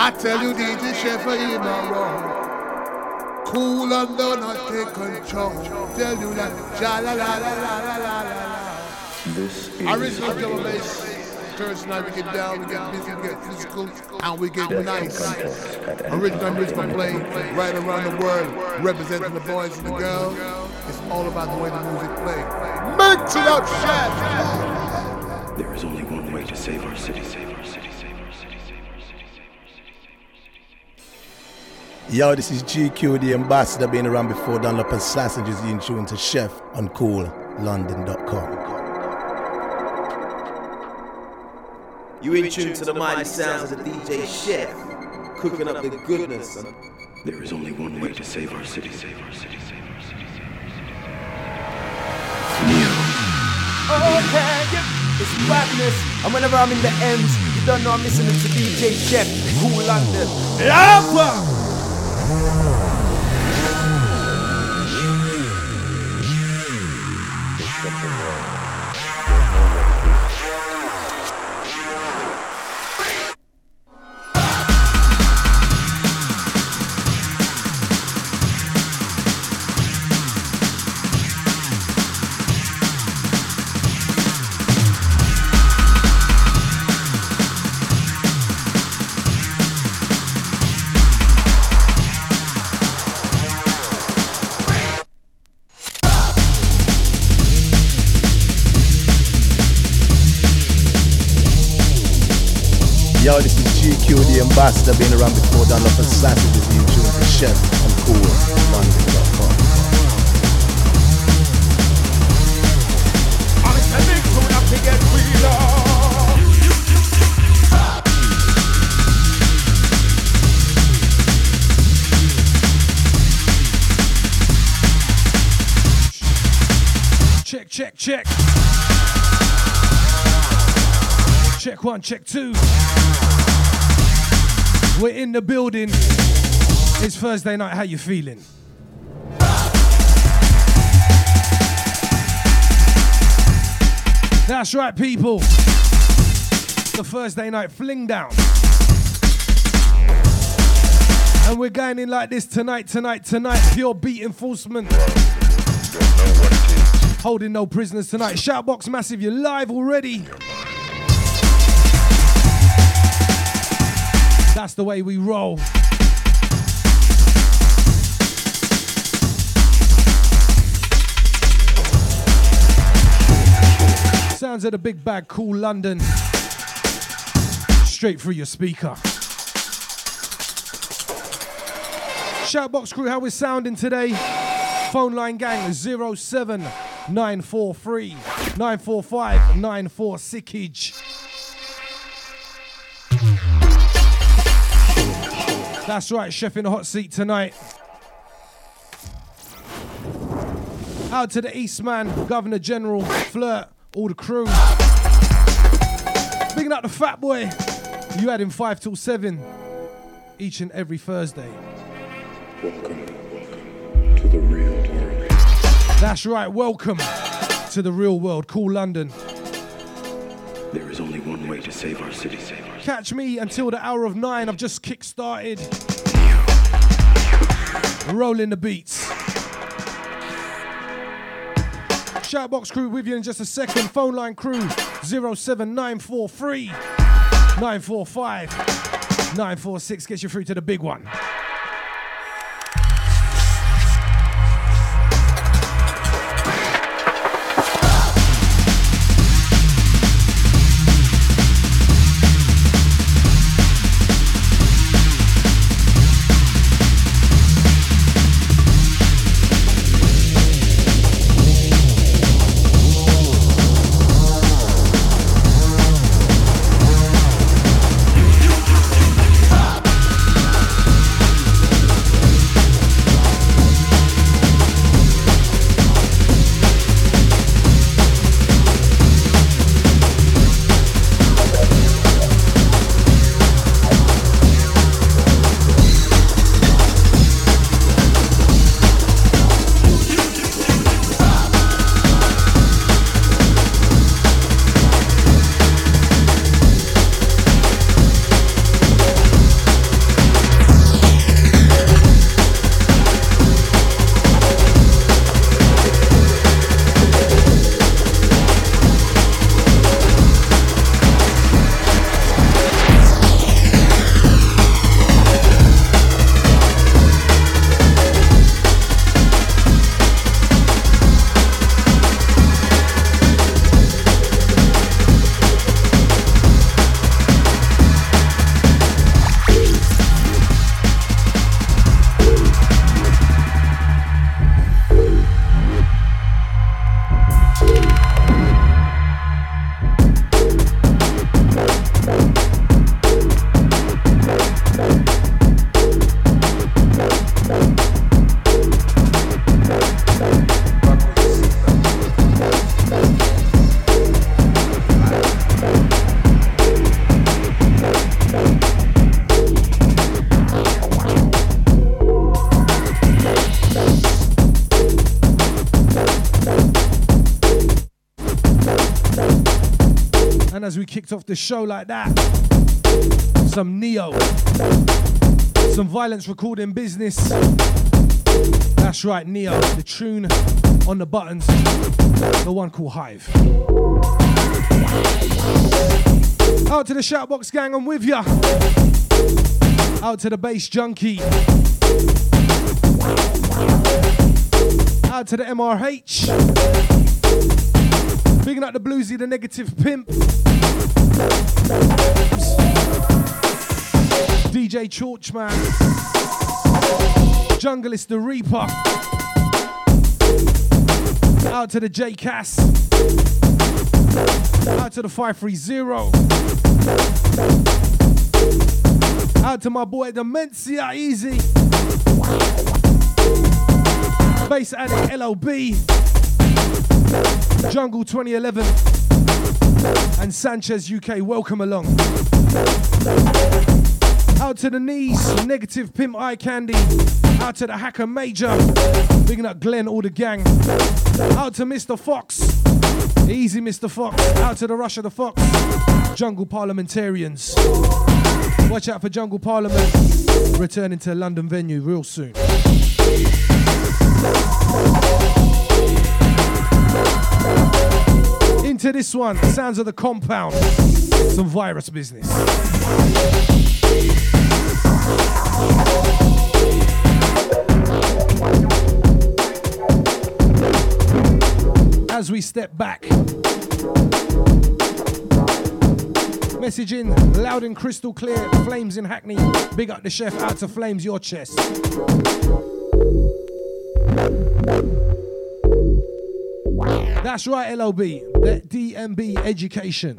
I tell you, DJ Chef, you not wrong. Cool and do not take control. Tell you that, ja la la la la la la la. This is original double bass. Thursday night we get down, we get busy, we get physical, and we get nice. Original music play right around the world, representing the boys and the girls. It's all about the way the music play. Mix it up, Chef. There is only one way to save our city, save our city, save our city, save our city, save our city, save our city. Yo, this is GQ, the ambassador, been around before. Dunlop and Sausages, in tune to Chef on CoolLondon.com. You in tune to the mighty sounds of the DJ Chef, cooking up the goodness. There is only one way to save our city, save our city, save our city, save our city, save our city. Neo. Okay, yeah, it's badness. And whenever I'm in the ends, you don't know I'm listening to DJ Chef, Cool London. Lava! Yo, this is GQ, the ambassador, been around before. Dunlop and Sausages, in tune to Chef on CoolLondon.com. I'm standing soon up to get realer. Check, check, check. Check one, check two. We're in the building. It's Thursday night. How you feeling? That's right, people. The Thursday night fling down. And we're going in like this tonight. Pure beat enforcement. Holding no prisoners tonight. Shoutbox massive, you're live already. That's the way we roll. Sounds of the big bag, Cool London. Straight through your speaker. Shoutbox crew, how we're sounding today? Phone line gang 07943 945 946. That's right, Chef in the hot seat tonight. Out to the Eastman, Governor General, Flirt, all the crew. Bigging up the fat boy. You had him 5 till 7 each and every Thursday. Welcome to the real world. That's right, welcome to the real world. Cool London. There is only one way to save our city, save our city. Catch me until the hour of 9. I've just kick-started. Rolling the beats. Shoutbox crew with you in just a second. Phone line crew 07943 945 946 gets you through to the big one. And as we kicked off the show like that, some Neo, some Violence Recording Business. That's right, Neo, the tune on the buttons, the one called Hive. Out to the Shoutbox gang, I'm with ya. Out to the Bass Junkie. Out to the MRH. Bigging up the Bluesy, the Negative Pimp. DJ Chorchman. Junglist the Reaper. Out to the J Cass. Out to the 530. Out to my boy Dementia Easy. Bass Addict LOB. Jungle 2011. And Sanchez UK, welcome along. Out to the Knees, Negative Pimp Eye Candy. Out to the Hacker Major. Bigging up Glenn, all the gang. Out to Mr. Fox. Easy Mr. Fox. Out to the Rush of the Fox. Jungle Parliamentarians. Watch out for Jungle Parliament. Returning to London venue real soon. Into this one, Sounds of the Compound. Some virus business. As we step back, messaging loud and crystal clear. Flames in Hackney, big up the chef. Out to Flames, your chest. That's right, LOB, that DMB education.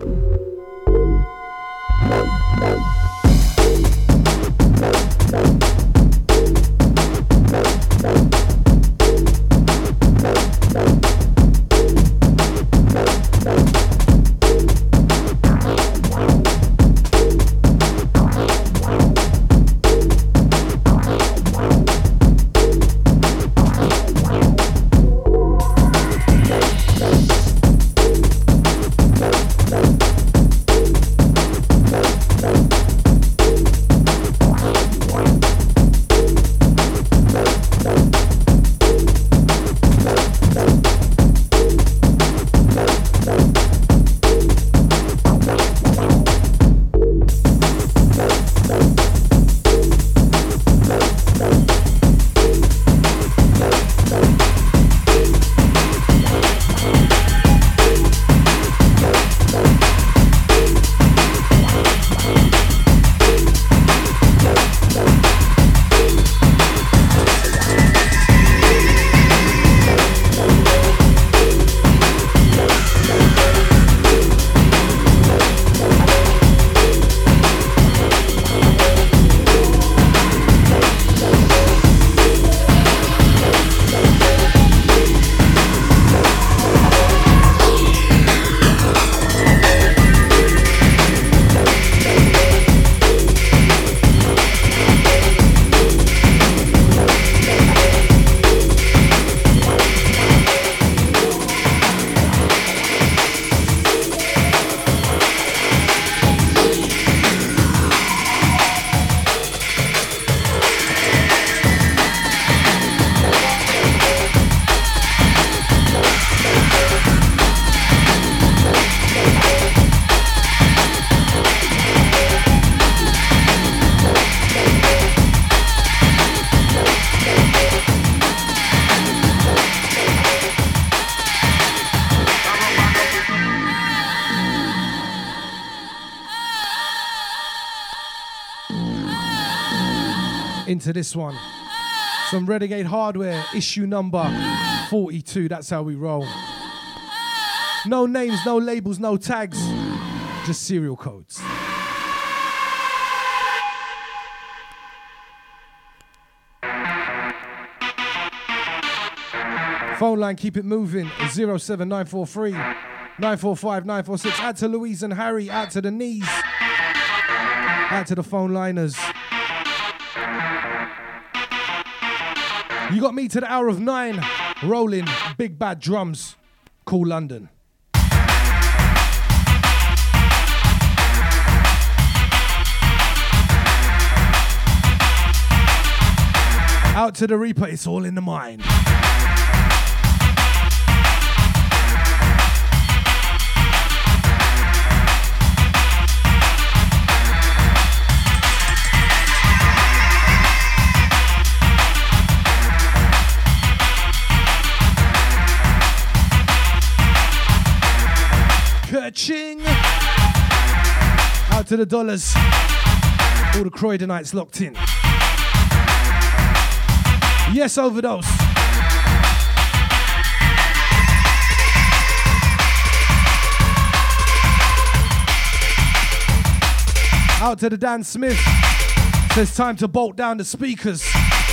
Into this one, some Renegade Hardware, issue number 42. That's how we roll. No names, no labels, no tags, just serial codes. Phone line, keep it moving. 07943 945 946. Out to Louise and Harry. Out to the Knees. Out to the phone liners. You got me to the hour of 9, rolling big bad drums. Cool London. Out to the Reaper, it's all in the mind. Kerching. Out to the dollars. All the Croydonites locked in. Yes, Overdose. Out to the Dan Smith. Says time to bolt down the speakers.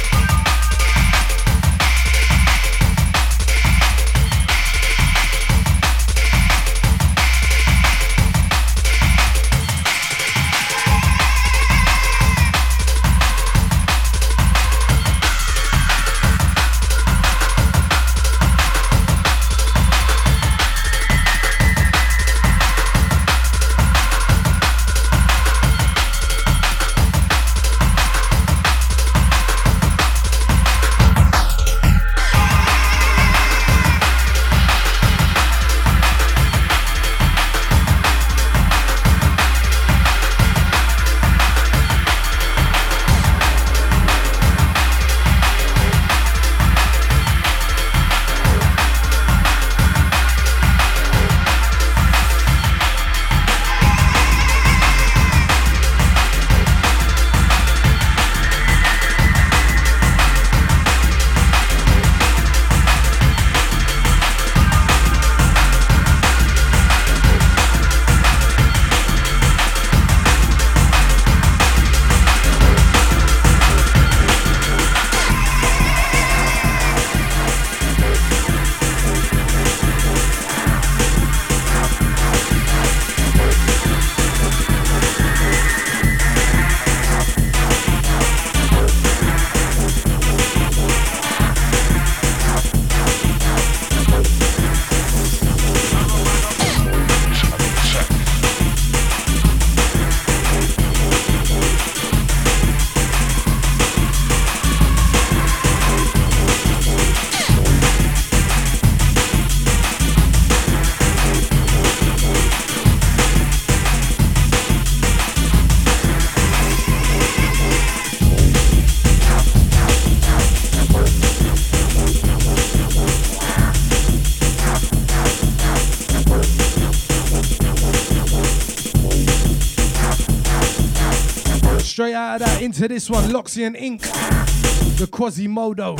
Straight out of that into this one, Loxian Inc. The Quasimodo.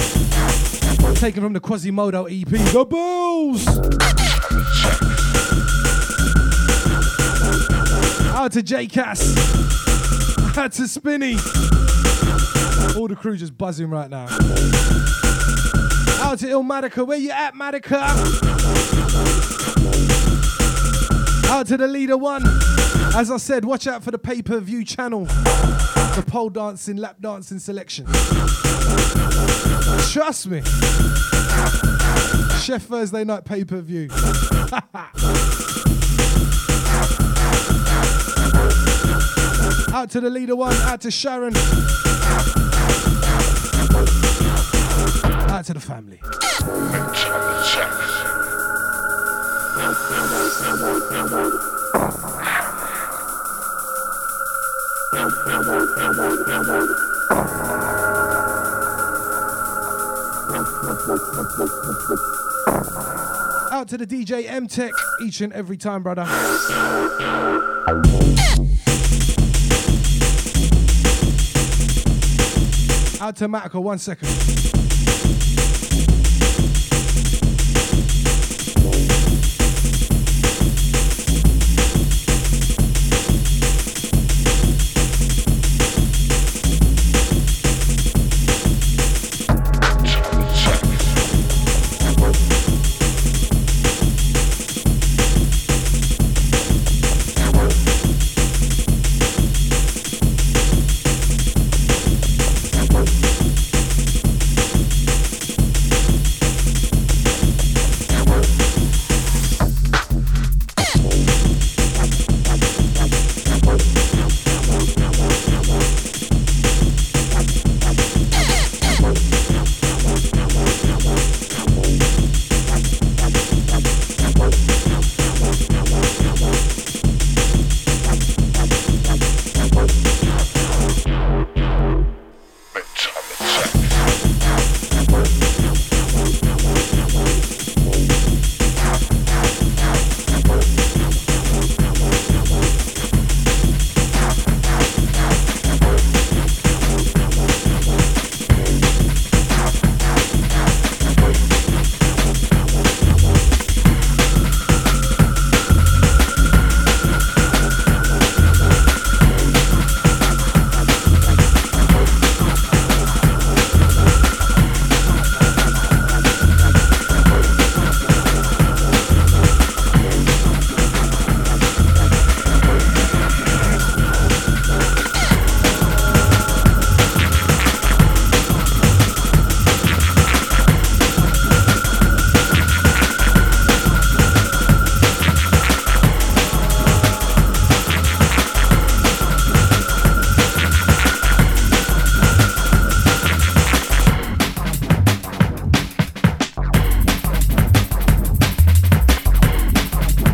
Taken from the Quasimodo EP. The Bulls! Out to J-Cass. Out to Spinny. All the crew just buzzing right now. Out to Illmatica. Where you at, Matica? Out to the Leader One. As I said, watch out for the pay-per-view channel. The pole dancing, lap dancing selection. Trust me. Chef Thursday night pay-per-view. Out to the Leader One. Out to Sharon. Out to the family. Out to the DJ M-Tech each and every time, brother. Out to Matica, 1 second.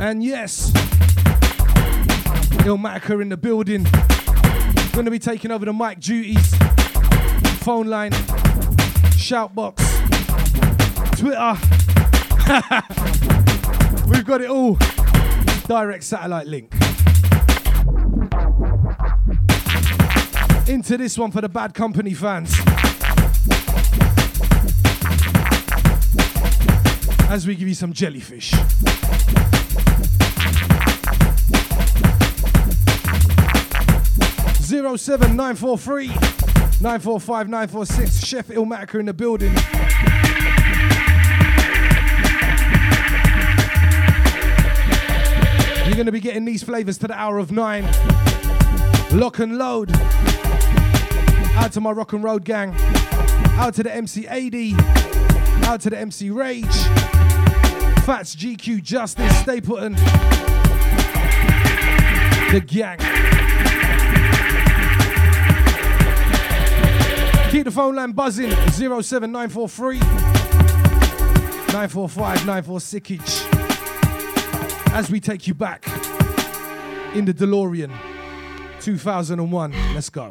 And yes, Illmatica in the building. Gonna be taking over the mic duties. Phone line, shout box, Twitter. We've got it all. Direct satellite link. Into this one for the Bad Company fans. As we give you some jellyfish. 07943 945 946. Chef Illmatica in the building. You're going to be getting these flavors to the hour of 9. Lock and load. Out to my Rock and Road gang. Out to the MC AD. Out to the MC Rage. Fats, GQ, Justice, Stapleton. The gang. Keep the phone line buzzing. 07943 945 946. As we take you back in the DeLorean 2001. Let's go.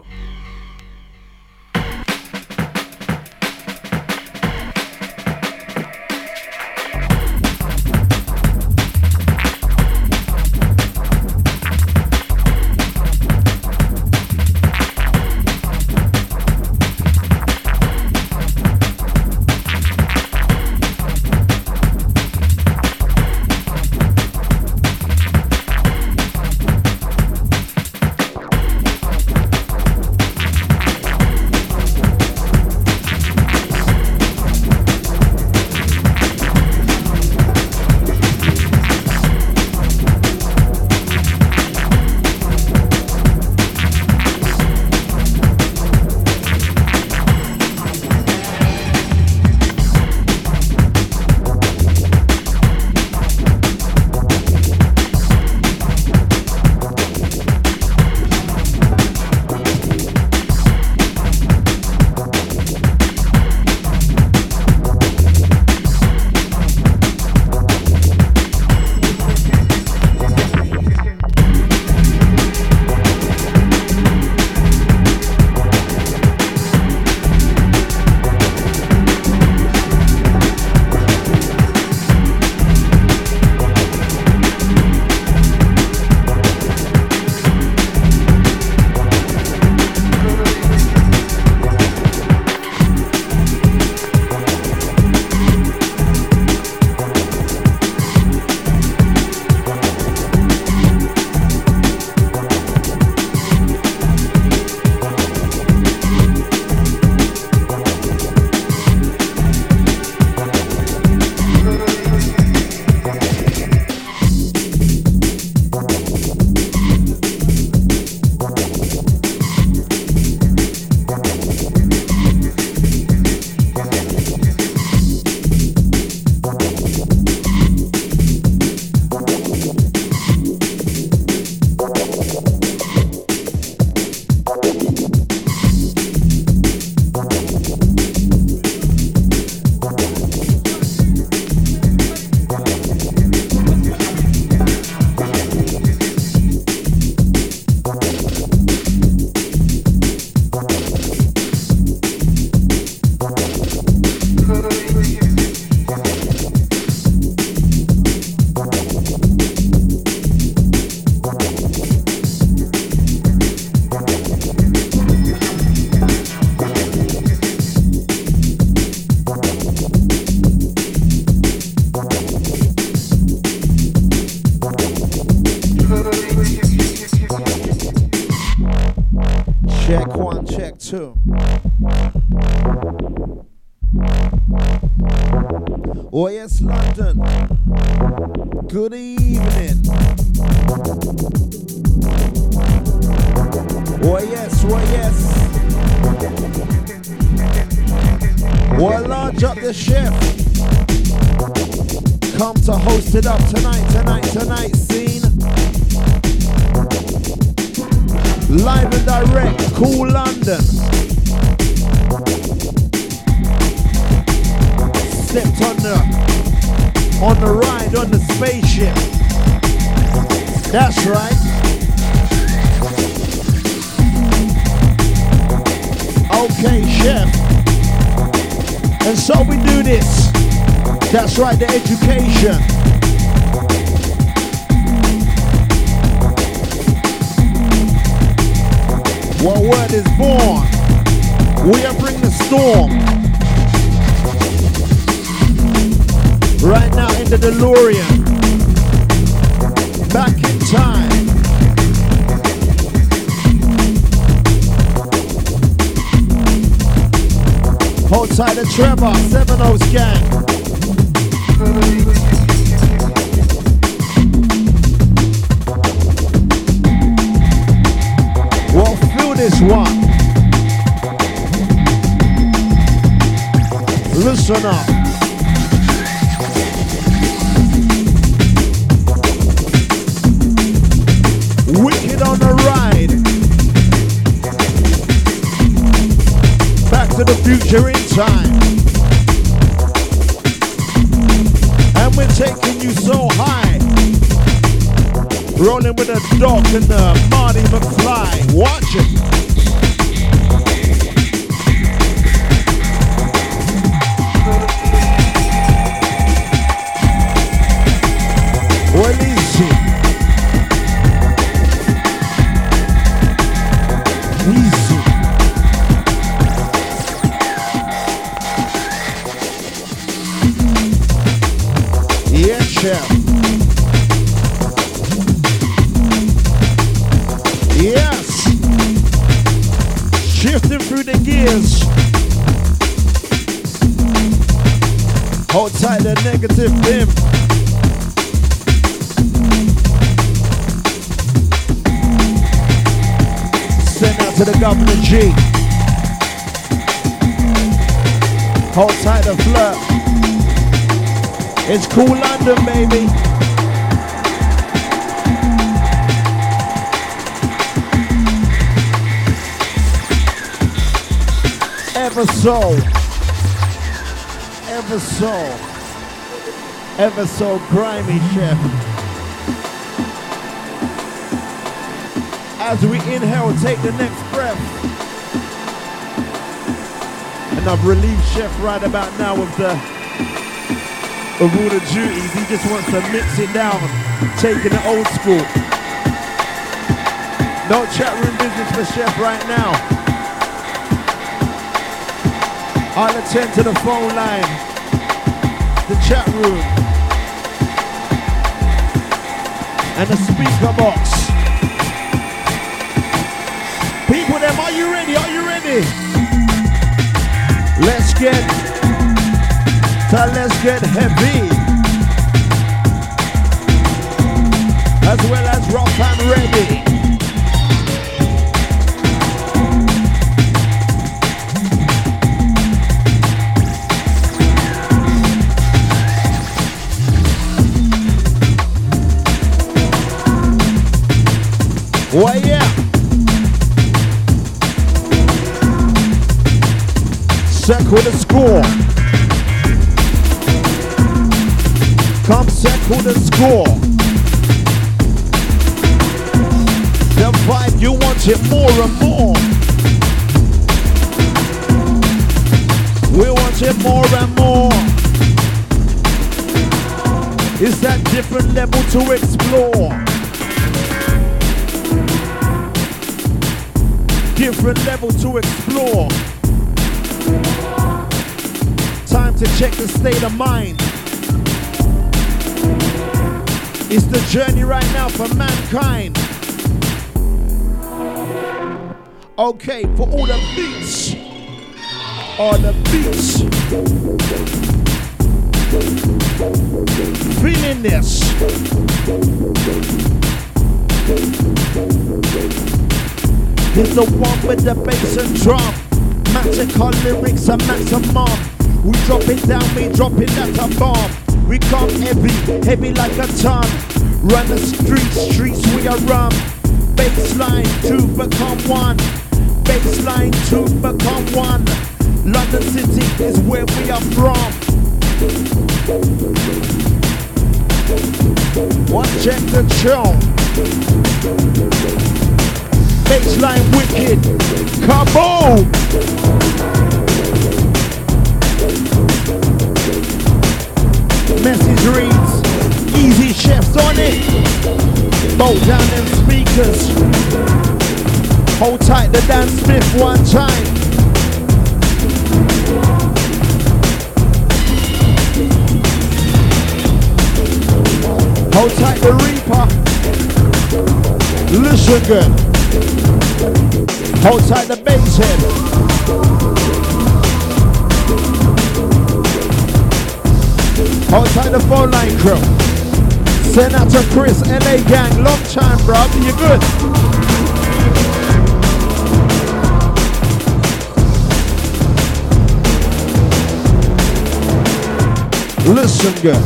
Oh yes, London. Good evening. Oh yes, oh yes. Oh, large up the chef. Come to host it up tonight scene. Live and direct, Cool London. Stepped on the ride on the spaceship. That's right. Okay, chef. And so we do this. That's right, the education. What word is born? We are bringing the storm. Right now in the DeLorean. Back in time. Hold tight to Trevor, 7-0's gang. Well, feel this one. Listen up. Wicked on the ride. Back to the future in time. And we're taking you so high. Rolling with a dog and the Marty McFly. Watch it. Well, easy. Easy. Yeah, chef. Yes. Shifting through the gears. Hold tight the negative pimp. Send out to the Governor G. Hold tight the flirt. It's cool London, baby. Ever so grimy, chef. As we inhale, take the next breath. And I've relieved chef right about now of all the duties. He just wants to mix it down, taking it old school. No chat room business for chef right now. I'll attend to the phone line, the chat room, and the speaker box. People them, are you ready? Are you ready? Let's get heavy. As well as rock and ready. Well, yeah. Circle the score. Come circle the score. The vibe, you want it more and more. We want it more and more. It's that different level to explore. Different level to explore. Time to check the state of mind. It's the journey right now for mankind. Okay, for all the beats. All the beats. Feeling this. Here's the one with the bass and drum. Magical lyrics and maximum. We drop it down, we drop it like a bomb. We come heavy, heavy like a ton. Run the streets we are rum. Baseline to become one. Baseline to become one. London City is where we are from. One check the chill. Baseline wicked. Kaboom! Message reads, Easy Chefs on it. Bolt down them speakers. Hold tight the Dan Smith one time. Hold tight the Reaper. Listen good. Hold tight the bass head. Hold tight the phone line crew. Send out to Chris, LA gang, long time bro, you good? Listen good.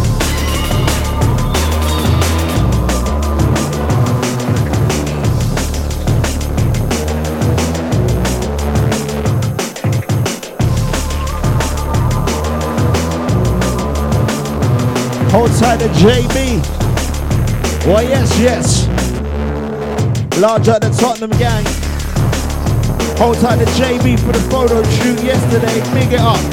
Hold tight the JB. Oh yes, yes. Large at the Tottenham gang. Hold tight the JB for the photo shoot yesterday. Big it up.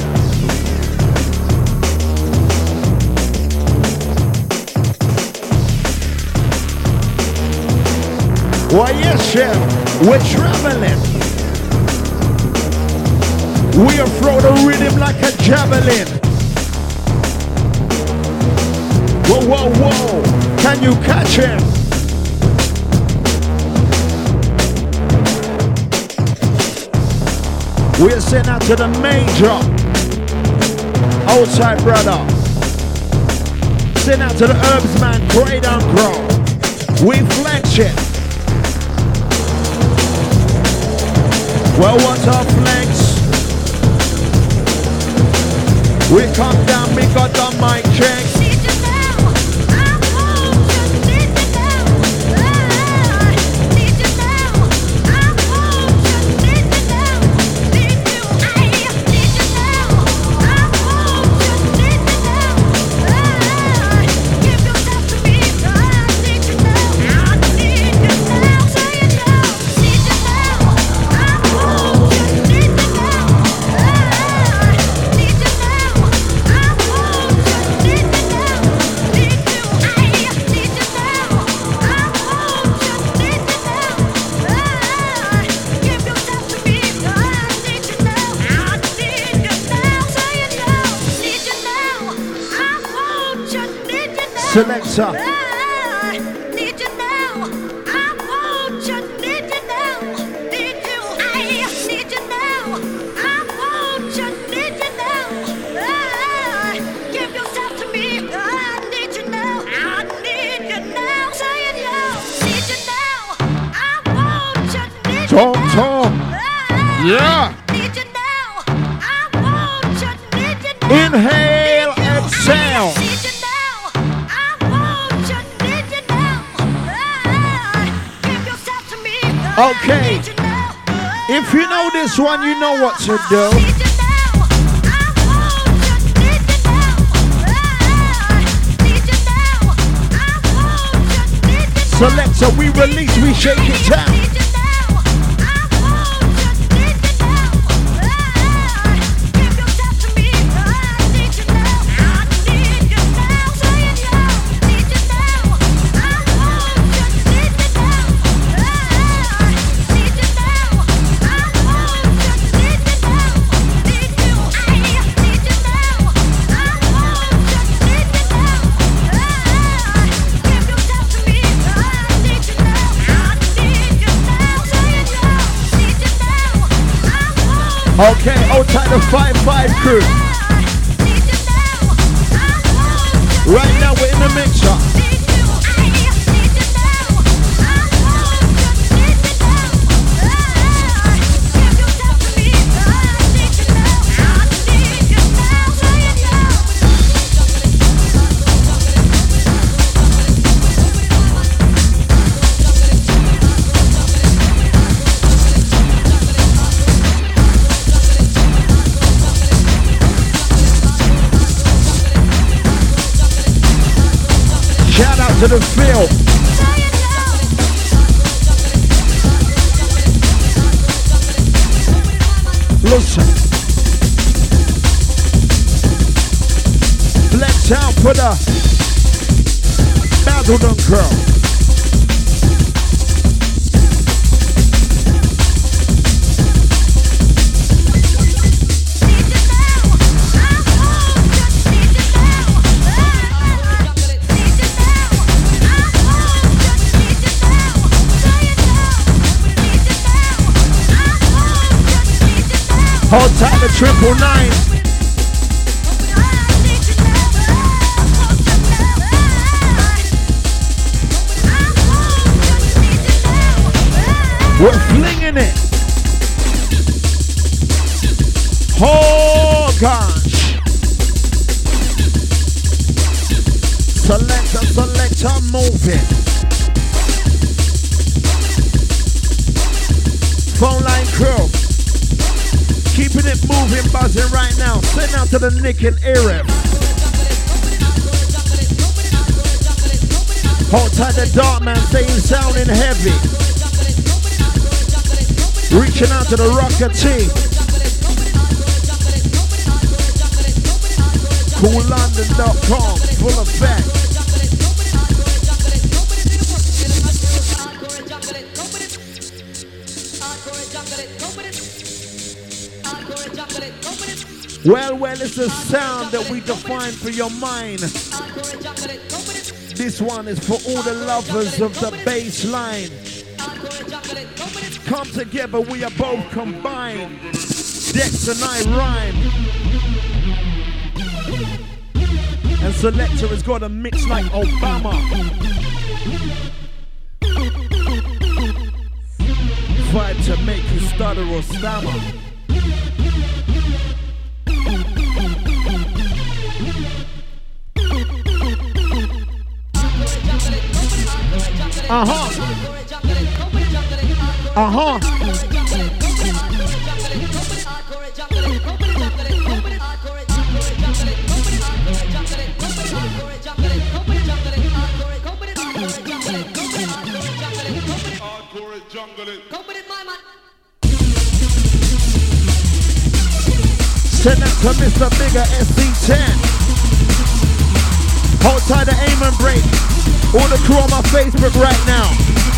Oh yes, chef. We're traveling. We'll throw the rhythm like a javelin. Whoa, whoa, whoa, can you catch him? We're sent out to the major. Outside brother. Sent out to the herbs man, great and grow. We flex it. Well, what's our flex? We come down, we got the mic check. Selector. Need you now. I want you. Need you now. Need you. I need you now. I want you. Need you now. Give yourself to me. I need you now. I need you now. Say it now. Need you now. I want you. Need you now. Tom. Yeah. Need you now. I want you. Need you now. Inhale, exhale. Okay, if you know this one, you know what to do. Selector, we release, we shake it down. Okay, hold tight the 5-5 crew. Right now we're in the mixer. To the field. Listen. Let's out for the Basildon girl. Hold tight the 999. We're flinging it. Oh gosh. Selector, moving. Phone line crew. Keeping it moving, buzzing right now. Send out to the Nick and Eric. Hold tight the dark man, saying sounding heavy. Reaching out to the rocker team. CoolLondon.com, full effect. Well, it's a sound that we define for your mind. This one is for all the lovers of the bass line. Come together, we are both combined. Dex and I rhyme. And Selector has got a mix like Obama. Vibe to make you stutter or stammer. Send that to Mr. Bigger SC10. Hold tight the aim and break. All the crew on my Facebook right now.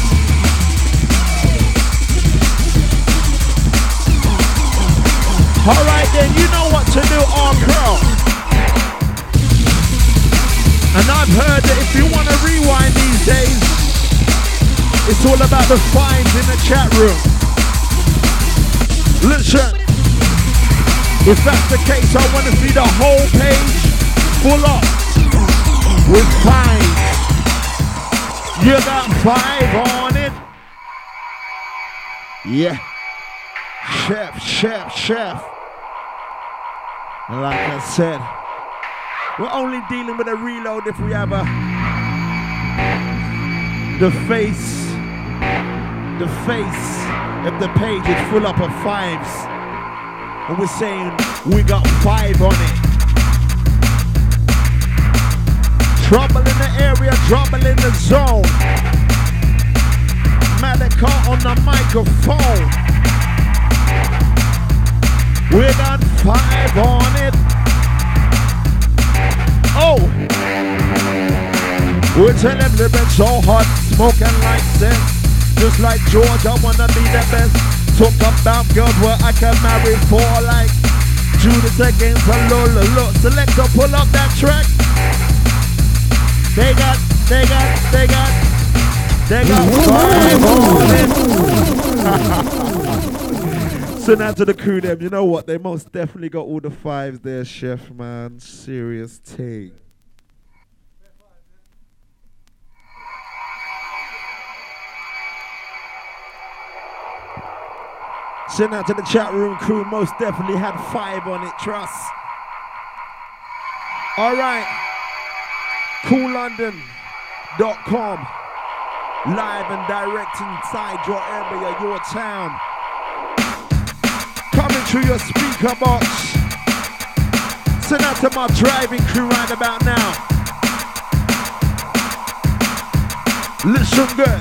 Alright then, you know what to do, all crew. And I've heard that if you want to rewind these days, it's all about the fines in the chat room. Listen, if that's the case, I want to see the whole page full up with fines. You got 5 on it? Yeah. Chef. Like I said, we're only dealing with a reload if we have the face of the page is full up of 5s. And we're saying we got 5 on it. Trouble in the area, trouble in the zone. Malika on the microphone. We got 5 on it. Oh! We tell them they've been so hot, smoking like this. Just like George, I wanna be the best. Talk about girls where I can marry for like Judas against a Lola. Look, Selector, pull up that track. They got 5 on it. So now to the crew them, you know what? They most definitely got all the 5s there, chef, man. Serious take. Send out to the chat room crew, most definitely had 5 on it, trust. All right, CoolLondon.com, live and direct inside your area, your town. Coming through your speaker box. Send out to my driving crew right about now. Listen good.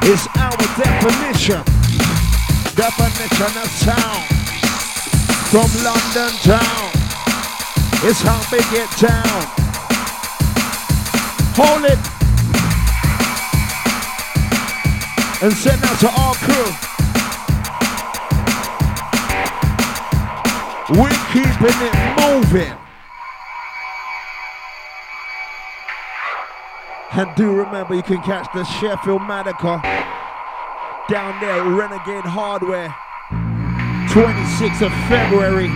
It's our definition of sound. From London town, it's how we get down. Hold it and send out to our crew. We're keeping it moving. And do remember, you can catch the Sheffield Manica down there at Renegade Hardware, 26th of February.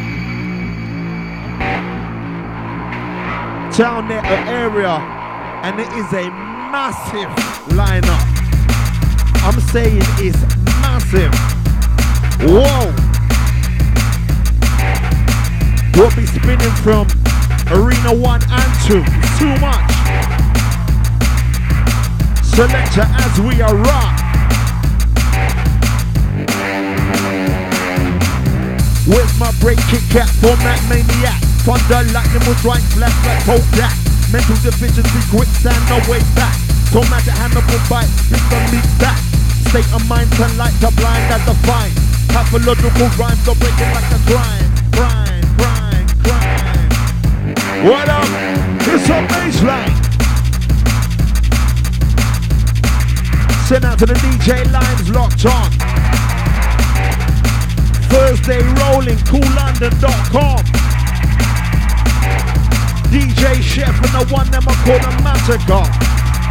Down there area, and it is a massive lineup. I'm saying it's massive. Whoa! We'll be spinning from Arena 1 and 2. It's too much. Selector as we are rock. Where's my break kick cat for that maniac? Thunder lightning will strike flash like Kodak. Mental deficiency, quicksand, no way back. Don't matter Hannibal bite, pick the meat back. State of mind turn light to blind as the fine. Pathological rhymes go breaking like a crime. What up? It's a baseline. Send out to the DJ lines locked on. Thursday rolling, coollondon.com. DJ Chef and the one them I call the Massacre.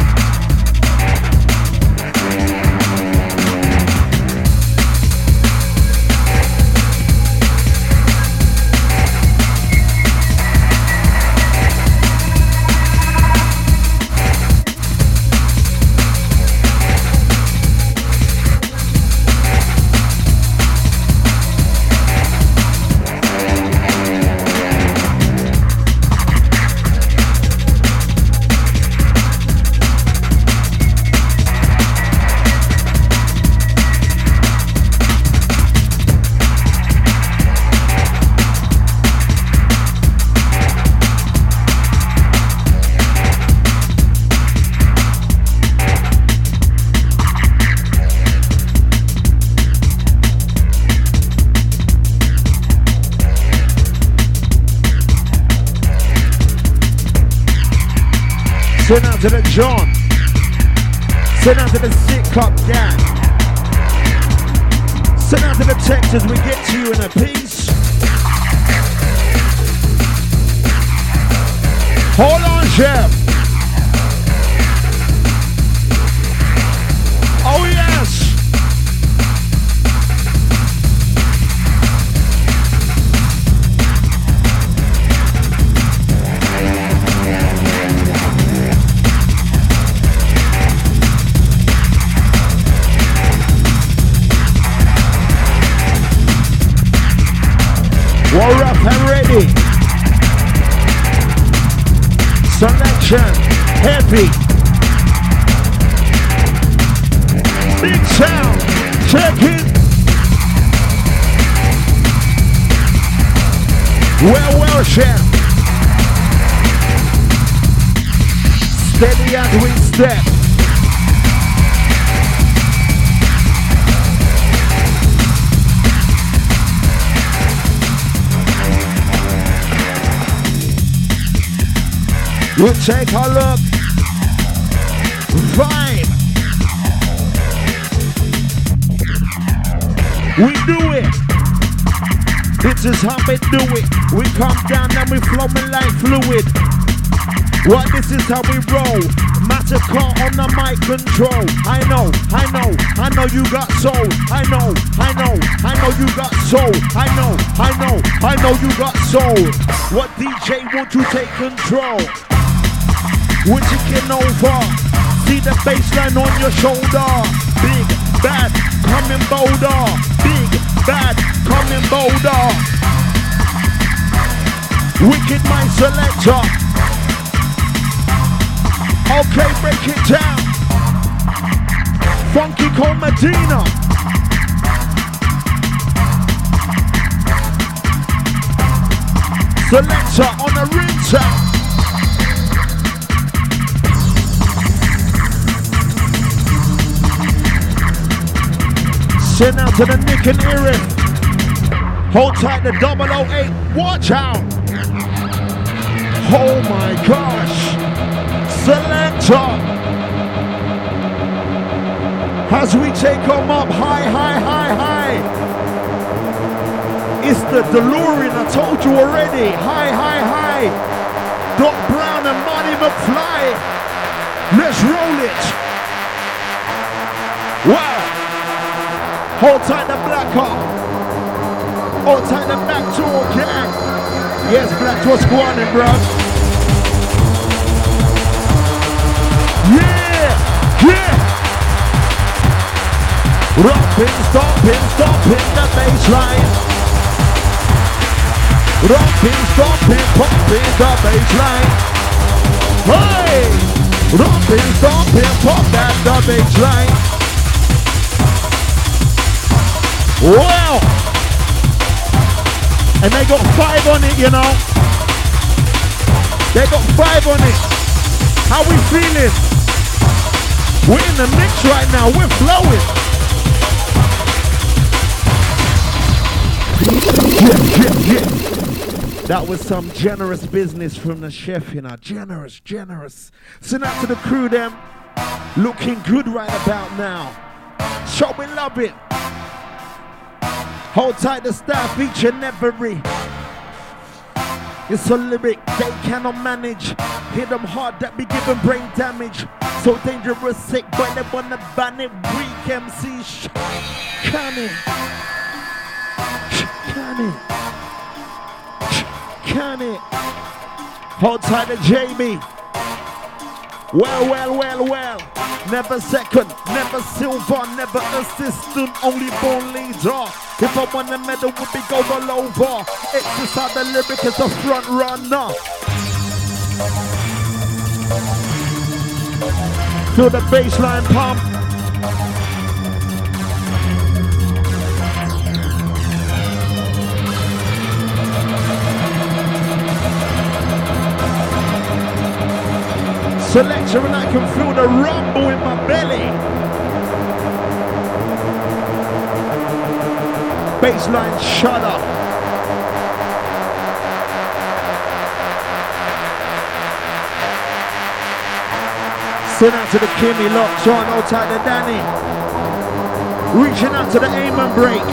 Send out to the John. Send out to the Sick Cup gang. Send out to the Texas. We get to you in a piece. Hold on, Chef. Oh, yes. We're up and ready. Selection, heavy. Big sound, check it. Well, Chef. Steady as we step. We'll take a look. Vibe. We do it. This is how we do it. We come down and we flowing like fluid. Well, this is how we roll. Massacre on the mic control. I know you got soul. I know you got soul. I know you got soul. What DJ won't you take control? We're taking over. See the baseline on your shoulder. Big, bad, coming bolder. Big, bad, coming bolder. Wicked Mind Selector. Okay, break it down. Funky Cole Medina. Selector on the ring. Send out to the Nick and Eric. Hold tight the 008. Watch out. Oh my gosh. Selector. As we take them up high, high, high, high. It's the DeLorean, I told you already. High, high, high. Doc Brown and Marty McFly. Let's roll it. Wow. Hold tight the Black Hawk. Hold tight the Back Tour gang. Yes, Black Tour squatting, bro. Yeah, yeah. Romping, stomping the baseline. Romping, stomping, pumping the baseline. Hey! Romping, stomping, pump that the baseline. Wow! And they got 5 on it, you know. They got 5 on it. How we feeling? We're in the mix right now. We're flowing. Yeah. That was some generous business from the chef, you know. Generous. Send out to the crew, them. Looking good right about now. Show me love it. Hold tight the staff each and every. It's a lyric they cannot manage. Hit them hard that be giving brain damage. So dangerous, sick, but they wanna ban it. Weak MC, can it. Hold tight to Jamie. Well. Never second, never silver, never assistant, only born leader. If I won a medal, would be gold all over. Exercise the lyric as a front runner. Feel the baseline pump. Selection and I can feel the rumble in my belly. Baseline shut up. Send out to the Kimmy, locked on, hold tight to Danny. Reaching out to the aim and break.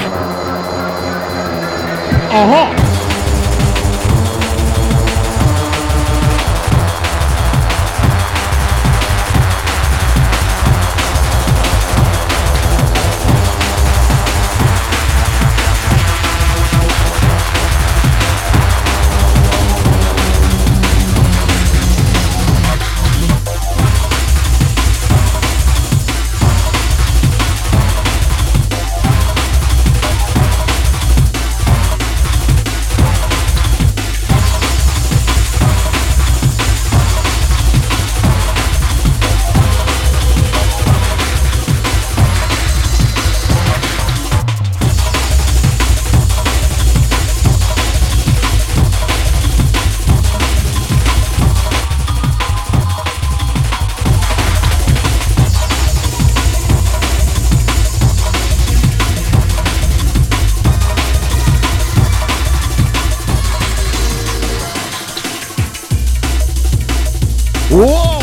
Whoa!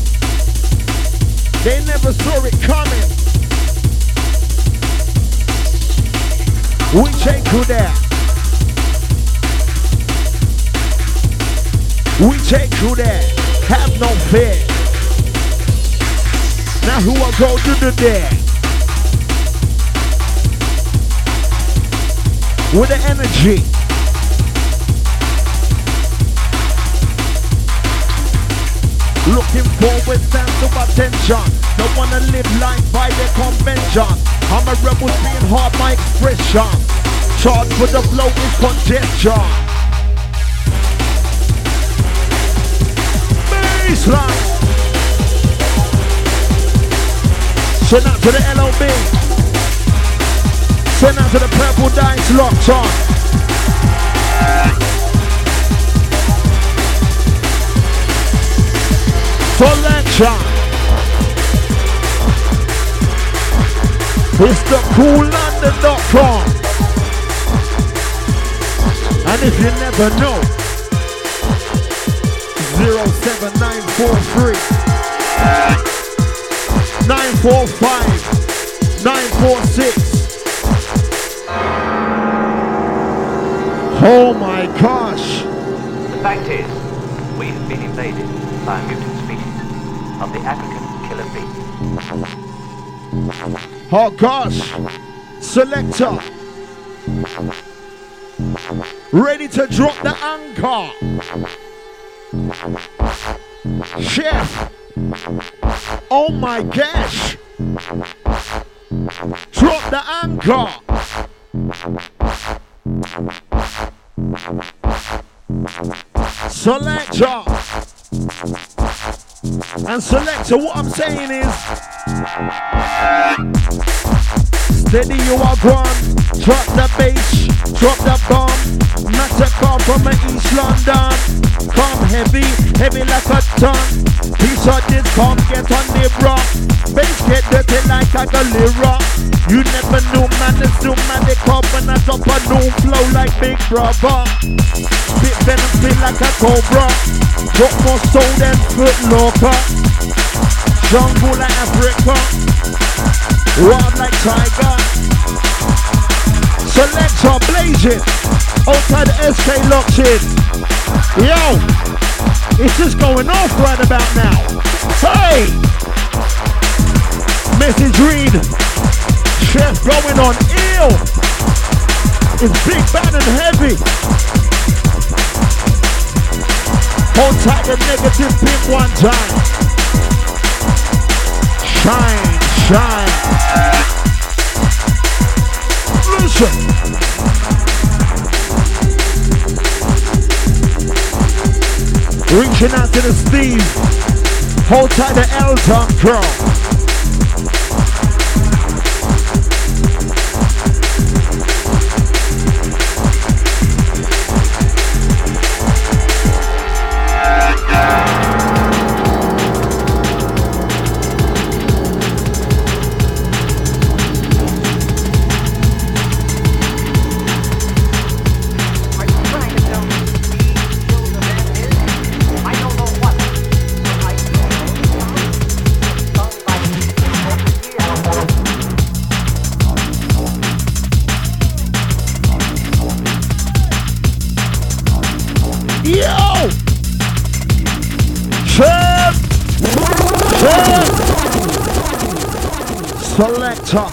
They never saw it coming. We take you there. We take you there. Have no fear. Now who will go to the there? With the energy. Looking forward, sense of attention. Don't wanna live life by the convention. I'm a rebel being hard, my expression. Charged with the flow is congestion. Baseline. Send out to the LOB. Send out to the purple dice locked on. Selection. It's the CoolLondon.com. And if you never know, 07943 945 946. Oh my gosh. The fact is, we have been invaded by a mutant species of the African killer bee. Oh gosh. Selector. Ready to drop the anchor. Chef. Oh my gosh. Drop the anchor. Selector. And selector, what I'm saying is steady you are gone. Drop the bass, drop the bomb. Massacre from East London. Come heavy, heavy like a ton. Piece of this come get on the rock. Bass get dirty like a galera. You never knew man, it's new man. They come when I drop a new flow like Big Brother. Spit venom, spit like a cobra. Drop more soul than Foot Locker. Jungle like Africa. Wild like Tiger. Selector blazing. Outside the SK locked in. Yo, it's just going off right about now. Hey! Message read. Chef going on ill. It's big, bad and heavy. Hold tight the negative pin one time. Shine, shine. Listen. Reaching out to the Steve. Hold tight the Elton Crow. Selector.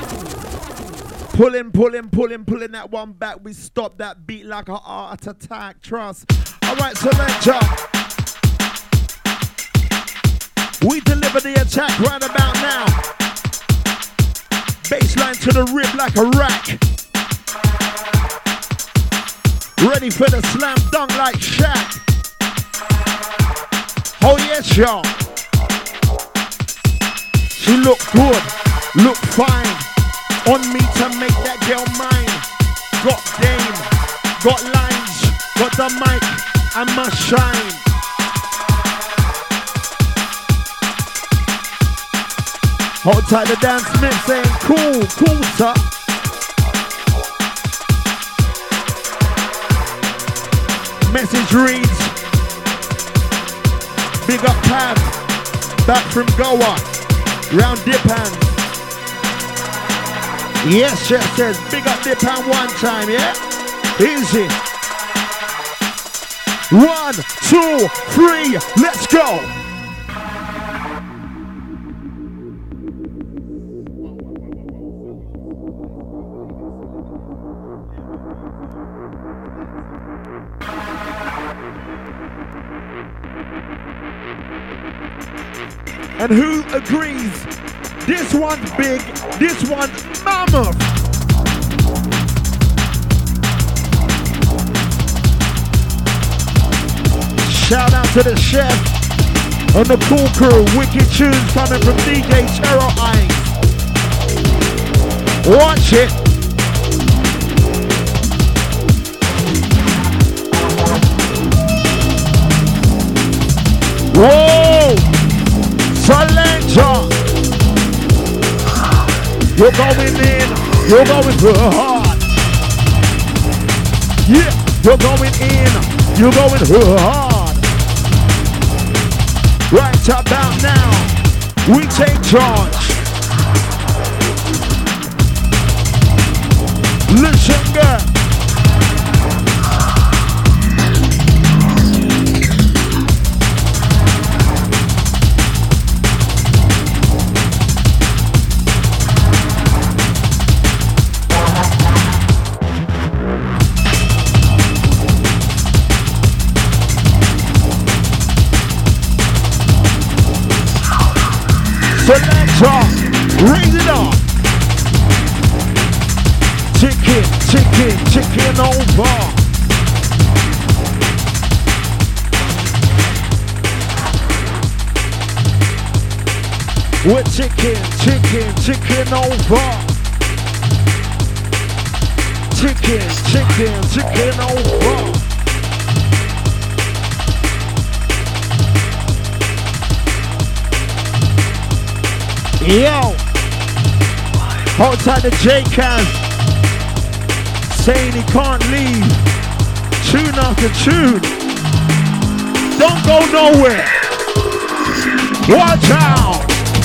Pulling that one back. We stop that beat like a heart attack. Trust. Alright, selector. We deliver the attack right about now. Baseline to the rib like a rack. Ready for the slam dunk like Shaq. Oh yes, y'all. She look good, look fine. On me to make that girl mine. Got game, got lines, got the mic, I must shine. Hold tight the dance mix saying cool, cool sir. Message reads, big up Pav, back from Goa, round dip hands. Yes, chef says, big up dip hand one time, yeah? Easy. 1, 2, 3, let's go. And who agrees? This one's big, this one's mammoth. Shout out to the chef and the cool crew. Wicked tunes coming from DJ Terror Eyes. Watch it. Whoa! Selector. You're going in, you're going hard. Yeah, you're going in, you're going hard. Right about now, we take charge. Listen, girl. Selector, raise it up. Ticking over. We're ticking over. Ticking over. Yo, outside the J-Cam, saying he can't leave. Tune after tune. Don't go nowhere. Watch out.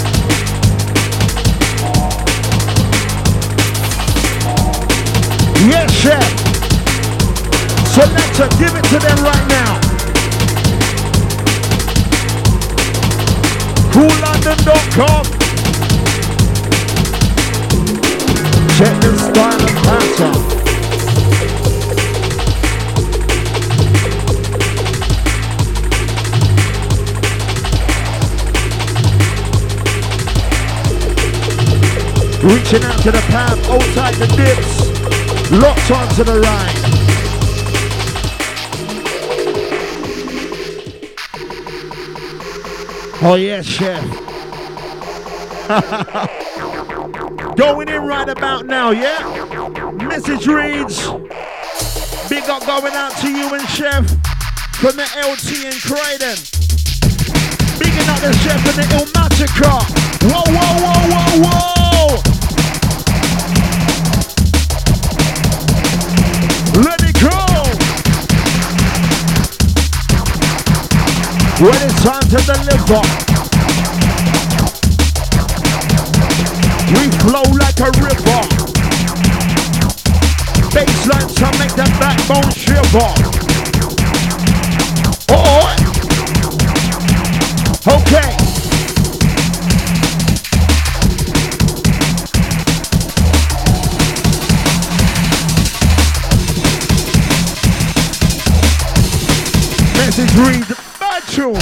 Yes, chef. Selector, give it to them right now. CoolLondon.com. Check the style and pattern. Reaching out to the pad, outside the dips, locked onto the right. Oh yes, chef. Going in right about now, yeah? Message reads, big up going out to you and chef from the LT in Croydon. Bigging up the chef and the Ilmatica. Whoa, whoa, whoa, whoa, whoa! Let it go! When it's time to deliver, we flow like a river. Baseline to make that backbone shiver. Oh, okay. Message reads, bad tune.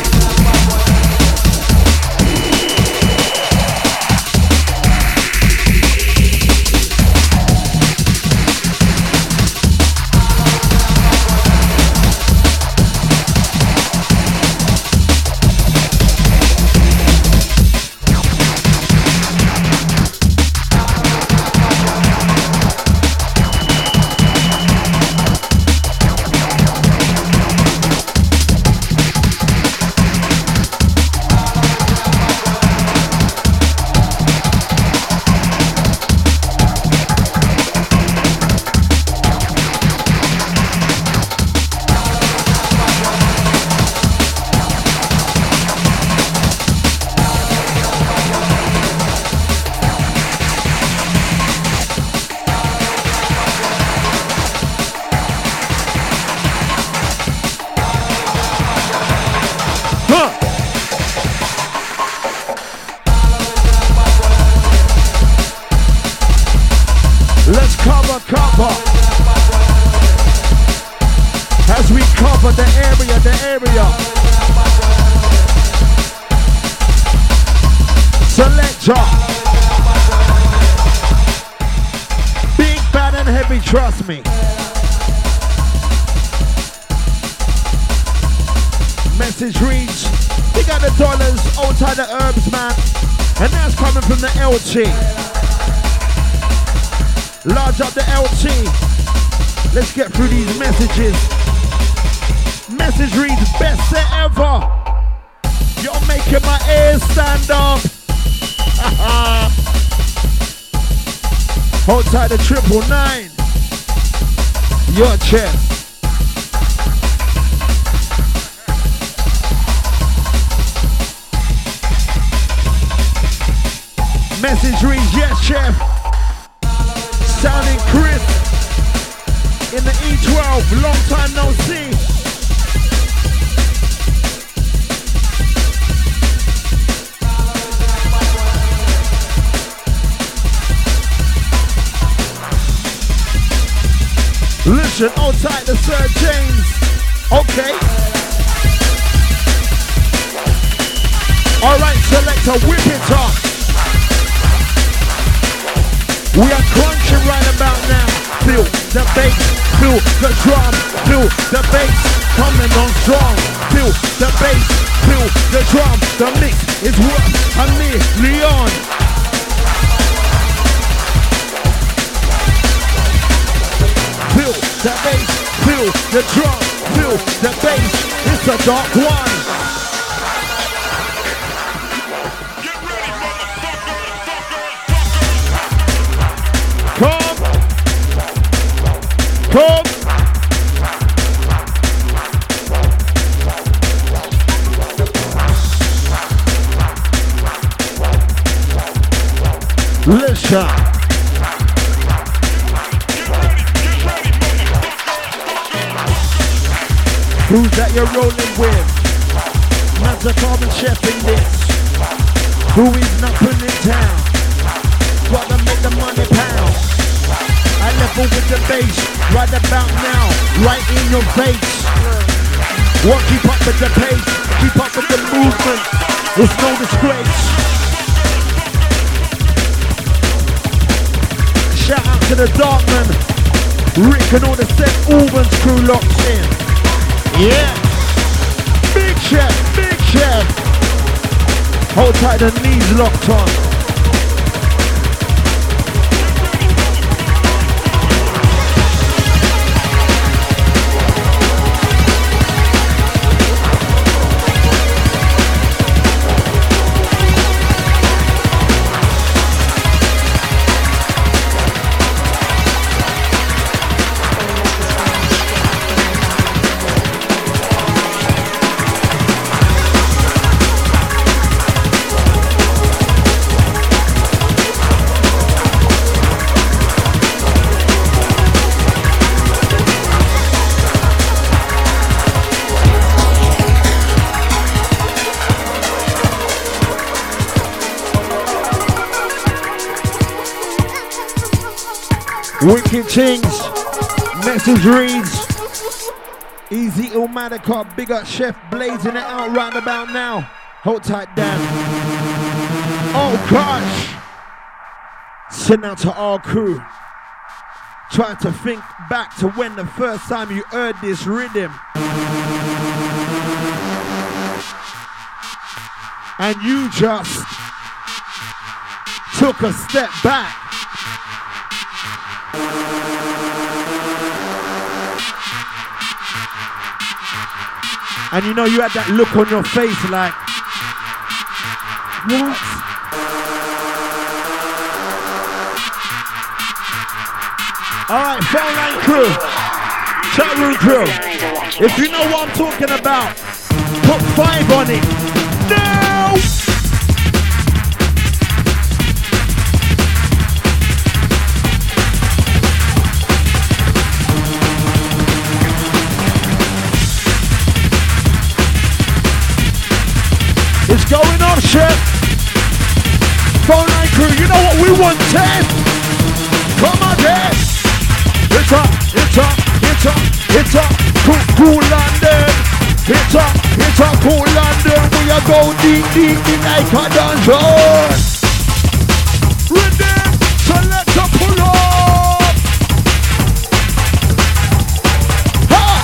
As we cover the area. Selector. Big, bad and heavy, trust me. Message reads, we got the dollars outside the herbs, man. And that's coming from the LT. Large up the LT. Let's get through these messages. Message reads, best set ever. You're making my ears stand up. Hold tight the 999. Your chest. Message reads, yes, chef. Sounding crisp. In the E12, long time no see. Listen, outside the Sir James. Okay. Alright, selector, whip it up. We are crunching right about now. Feel the bass, feel the drum, feel the bass coming on strong. Feel the bass, feel the drum. The mix is worth a million. Feel the bass, feel the drum, feel the bass. It's a dark one. Come. Listen. Who's that you're rolling with? Master Carbon Chef in this. Who is nothing in town? Gotta make the money pound. I level with the bass, right about now, right in your face. Won't keep up with the pace, keep up with the movement. It's no disgrace. Shout out to the Darkman, Rick and all the St. Albans crew locked in. Yeah. Big chef, big chef. Hold tight, the knees locked on. Wicked Things, message reads, Easy Illmatic, big up Chef, blazing it out round about now. Hold tight, Dan. Oh gosh. Send out to our crew. Try to think back to when the first time you heard this rhythm. And you just took a step back. And you know you had that look on your face like, what? Alright, phone line crew, chat room crew, if you know what I'm talking about, put 5 on it. Now! It's going on, chef. Phone line crew, you know what we want, 10. Come on, then. It's up, cool London. It's up, cool London. We are go deep like a dungeon. Ready, so let's pull up. Ha!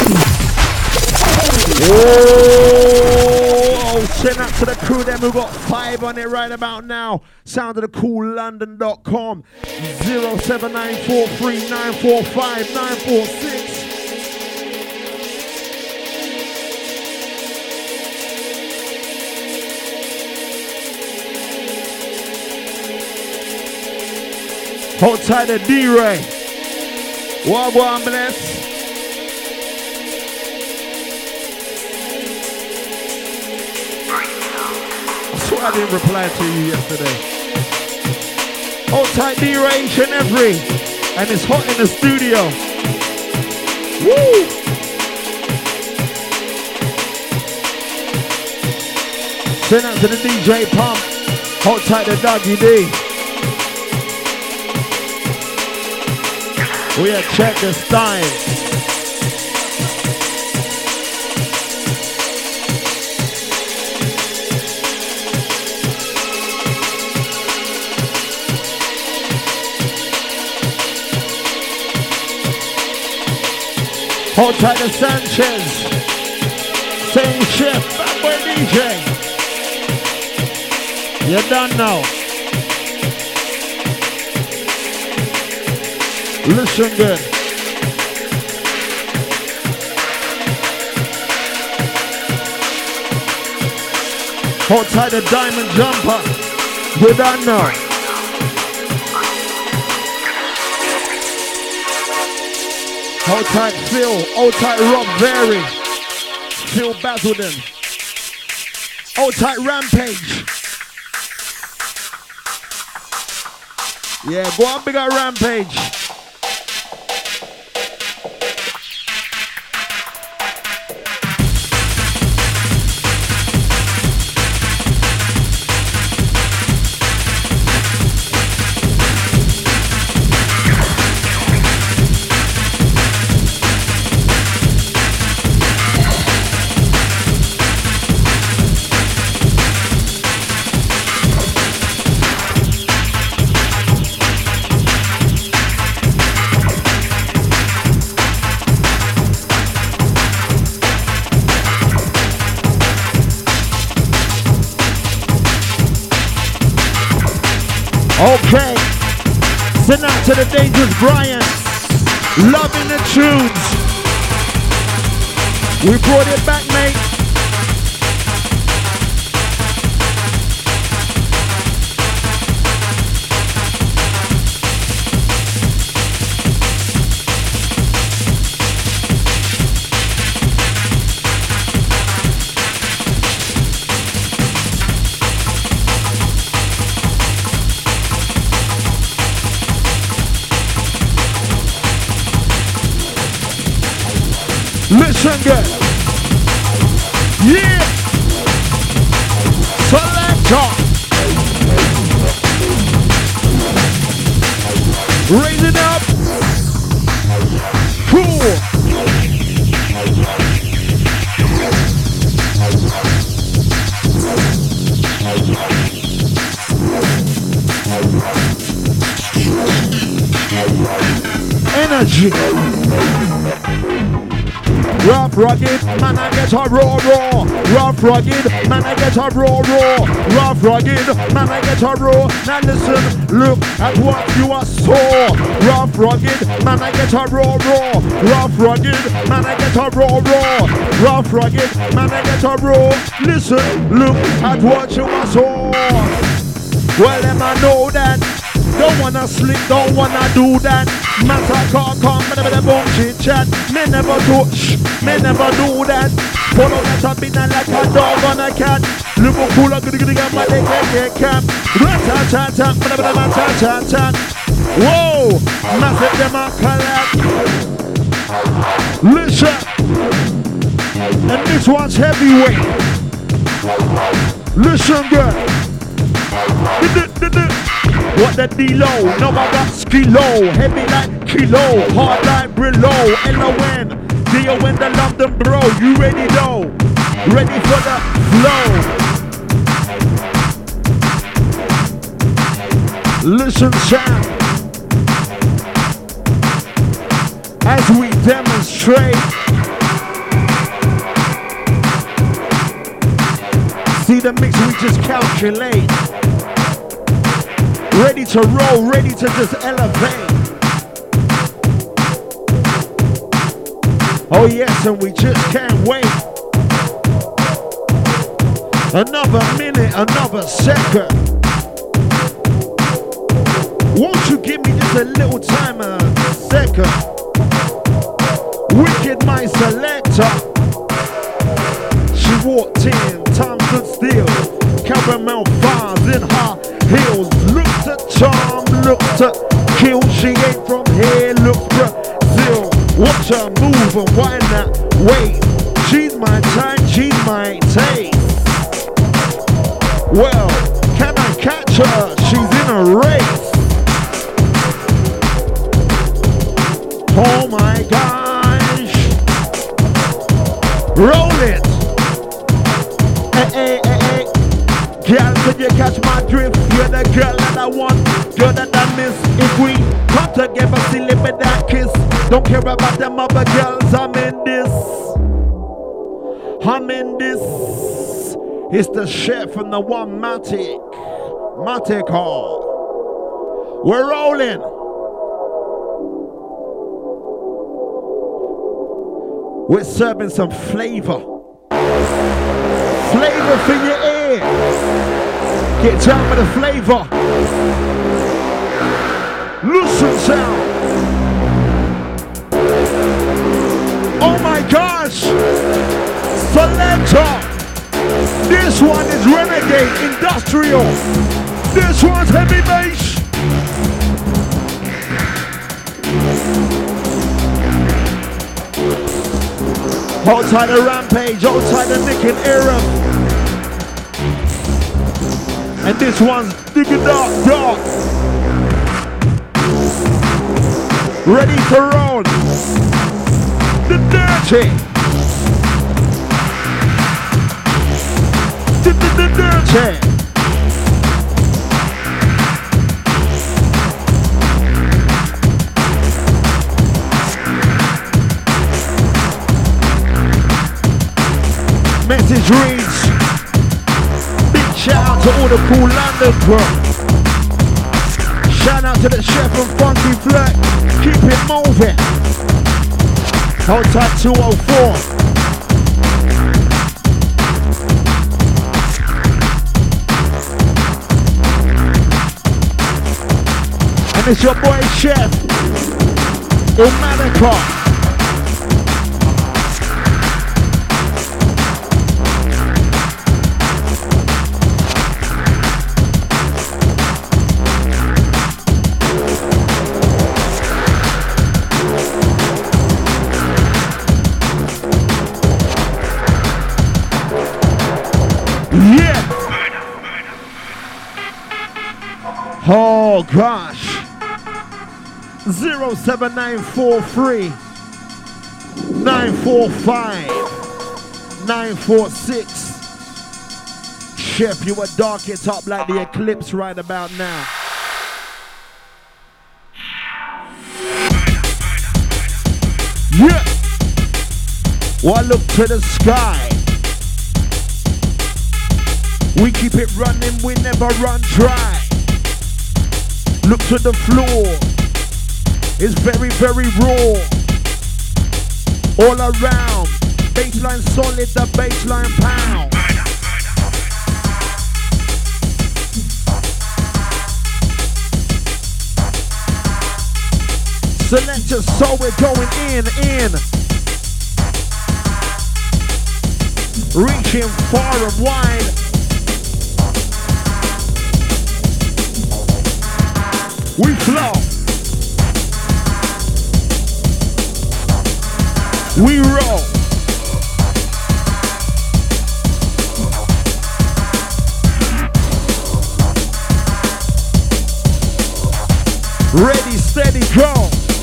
Oh, send out to the crew then, we've got 5 on it right about now. Sound of the coollondon.com 07943945 946. Hold tight to D-Ray. Wagwan bless. That's why I didn't reply to you yesterday. Hold tight D-Ray each and every. And it's hot in the studio. Woo! Send out to the DJ Pump. Hold tight to Doggy D. We have checked the style. Hold tight to Sanchez. Same shift, bad boy DJ. You done now. Listen good. Hold tight the Diamond Jumper. You done now. Hold tight Phil. Hold tight Rob Berry. Phil Basildon. Hold tight Rampage. Yeah, go on bigger Rampage. Okay, send out to the Dangerous Brian, loving the tunes. We brought it back, mate. Listen good. Yeah. Selector. Raise it up. Cool. Energy. Rough rugged, man I get a raw raw. Rough rugged, man I get a raw raw. Rough rugged, man I get a raw. Now listen, look at what you are saw. Rough rugged, man I get a raw raw. Rough rugged, man I get a raw raw. Rough rugged, man I get a raw. Listen, look at what you are saw. Well, them I know that. Don't wanna sleep, don't wanna do that. Matter can't come, me never bone chit chat. Me never do, me never do that. Follow that up in like a dog on a cat. Liverpool, I'm gonna get my leg cap. Rat-tat-tat-tat, me never tat-tat-tat. Whoa, massive them a collab. Listen, and this one's heavyweight. Listen good. What the D-low, no I got skilo. Heavy like kilo, hard like Brillo. L-O-N, D-O-N the London bro. You ready though? Ready for the flow. Listen Sam, as we demonstrate. See the mix we just calculate. Ready to roll, ready to just elevate. Oh yes, and we just can't wait. Another minute, another second. Won't you give me just a little time, a second? Wicked my selector. She walked in, time stood still. Caramel bars in her heels. Looked at charm, looked at kill. She ain't from here, look Brazil. Watch her move and wind that way. She's my type, she's my taste. Well, can I catch her? She's in a race. Oh my gosh. Roll it. Hey, hey, hey, hey. Girl, could you catch my drift? You're the girl that I want, you're that I miss. If we come together, silly with that kiss. Don't care about them other girls, I'm in this. I'm in this. It's the chef and the one Matic. Matic Hall. We're rolling. We're serving some flavor. Flavor for your ear. Get down with the flavor. Loosen sound. Oh my gosh. Selector. This one is Renegade Industrial. This one's heavy bass. Hold tight the Rampage, hold tight the Nick and Arab. And this one's Digga Dark Dark. Ready to roll. The Dirty. The Dirty. Message reads, big shout out to all the cool London crew. Shout out to the chef and Funky Fleck. Keep it moving. Hold tight 204. And it's your boy Chef Ilmanica. Oh gosh. 07943 945 946. Chef, you are dark it up like the eclipse right about now. Yeah. Well, look to the sky. We keep it running, we never run dry. Look to the floor. It's very, very raw. All around. Baseline solid, the baseline pound. Selector, so we're going in. Reaching far and wide. We flow. We roll. Ready, steady, go.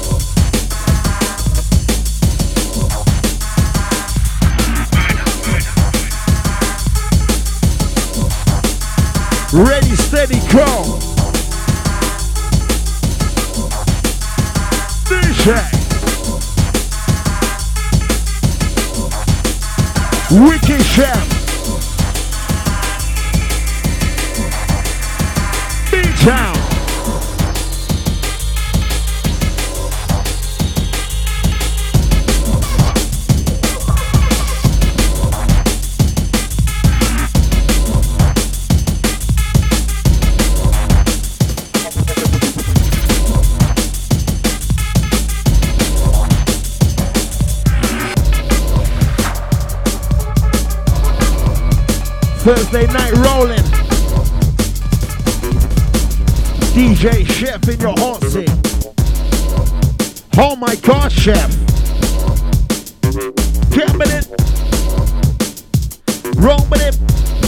Ready, steady, go. DJ. Wicked Chef. B-Town. Thursday night rolling. DJ Chef in your hot seat. Oh my God, Chef. Get with it. Roll with it.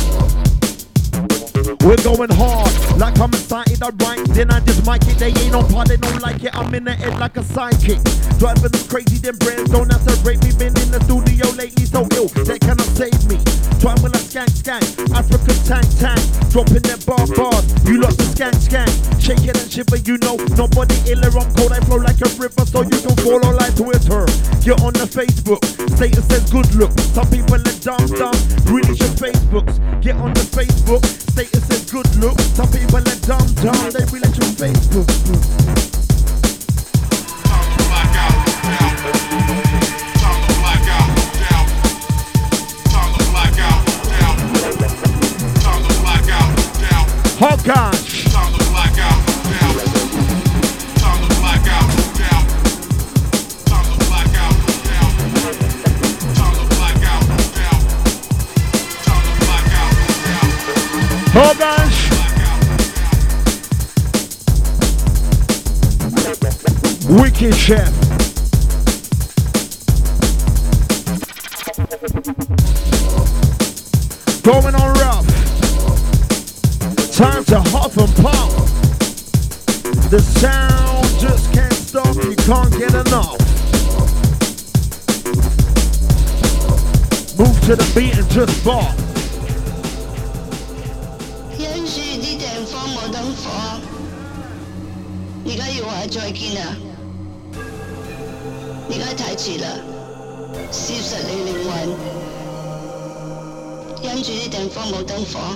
We're going hard, like I'm excited, I write, then I just mic it. They ain't on part, they don't like it, I'm in the head like a sidekick. Driving them crazy, them brands don't have to rate me. Been in the studio lately, so ill, they cannot save me. Try when I skank, African tank. Dropping their bars, you lot the skank. Shake it and shiver, you know, nobody iller, I'm cold, I flow like a river, so you can follow like Twitter. You're on the Facebook, status says good look. Some people are dumb, release your Facebooks. Get on the Facebook, status says good look. Some people are dumb, they release your Facebook. Oh gosh. Time to black out now. Time to black out now. Time to black out now. Time to black out now. Time to black out now. Oh gosh. Wicked Chef. Going on rough. Time to huff and pump. The sound just can't stop, you can't get enough. Move to the beat and just bop. 因住啲地方冇燈火，而家要話再見啊！而家太遲啦，消失你靈魂。因住啲地方冇燈火。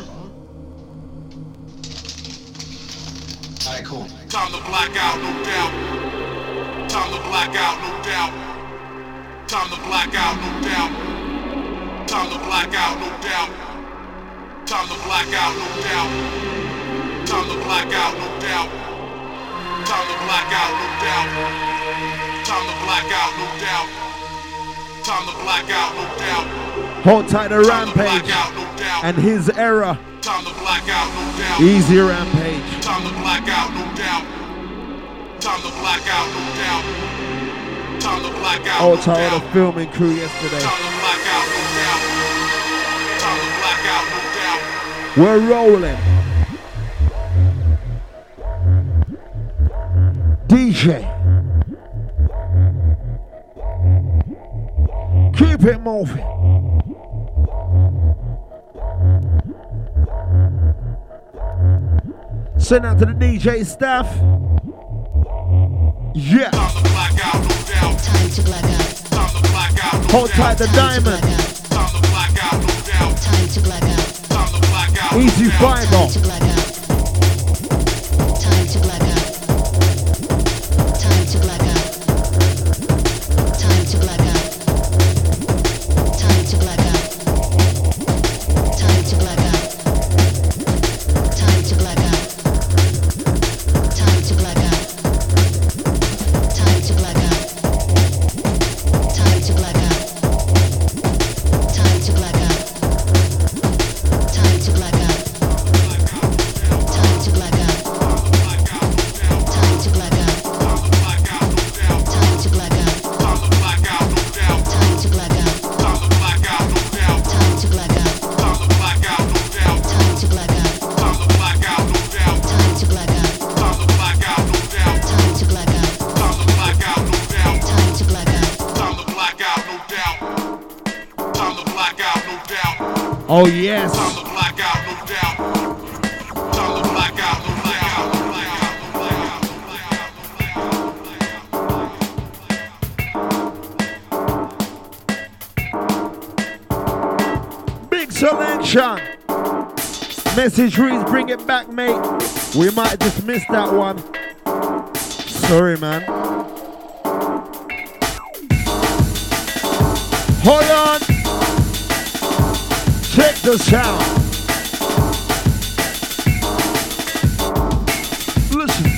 Alright, cool. Time to black out, no doubt. Time to black out, no doubt. Time to black out, no doubt. Time to black out, no doubt. Time to black out, no doubt. Time to black out, no doubt. Time to black out, no doubt. Time to black out, no doubt. Time to black out, no doubt. Hold tight to Rampage and his era. Time to black out, no doubt. Easy Rampage. Time to black out, no doubt. Time to black out, no doubt. Time to black out, Oh, no tired doubt. of filming crew yesterday. Time to black out, no doubt. Time to black out, no doubt. We're rolling. DJ. Keep it moving. Send out to the DJ staff. Yeah. Time to black out, no doubt. Time to black out. Time to black out, no Hold tight doubt. the diamond. Time to black out, no doubt. Time to black out. Time to black out, no Easy doubt. Figo. Time to black out. Time to black out. Time to black out. Time to black out. Time to black out. Time to black out. Time to black out. Time to black out. Time to black out. Time to black out. Time to black out. Time to black out. Time to black out. Time to black out. Time to black out. Time to black out, no doubt. Time to black out. Time to black out, no doubt. Time to black out. Time to black out, no doubt. Time to black out. Time to black out, no doubt. Time to black out. Time to black out, no doubt. Time to black out. Time to black out, no doubt. Time to black out. Time to black out, no doubt. Time to black out, no doubt. Oh, yes. Time to black out, no doubt. Time to black out, no doubt. Big selection. Message reads, bring it back, mate. We might just miss that one. Sorry, man. Hold on. Check the sound. Listen.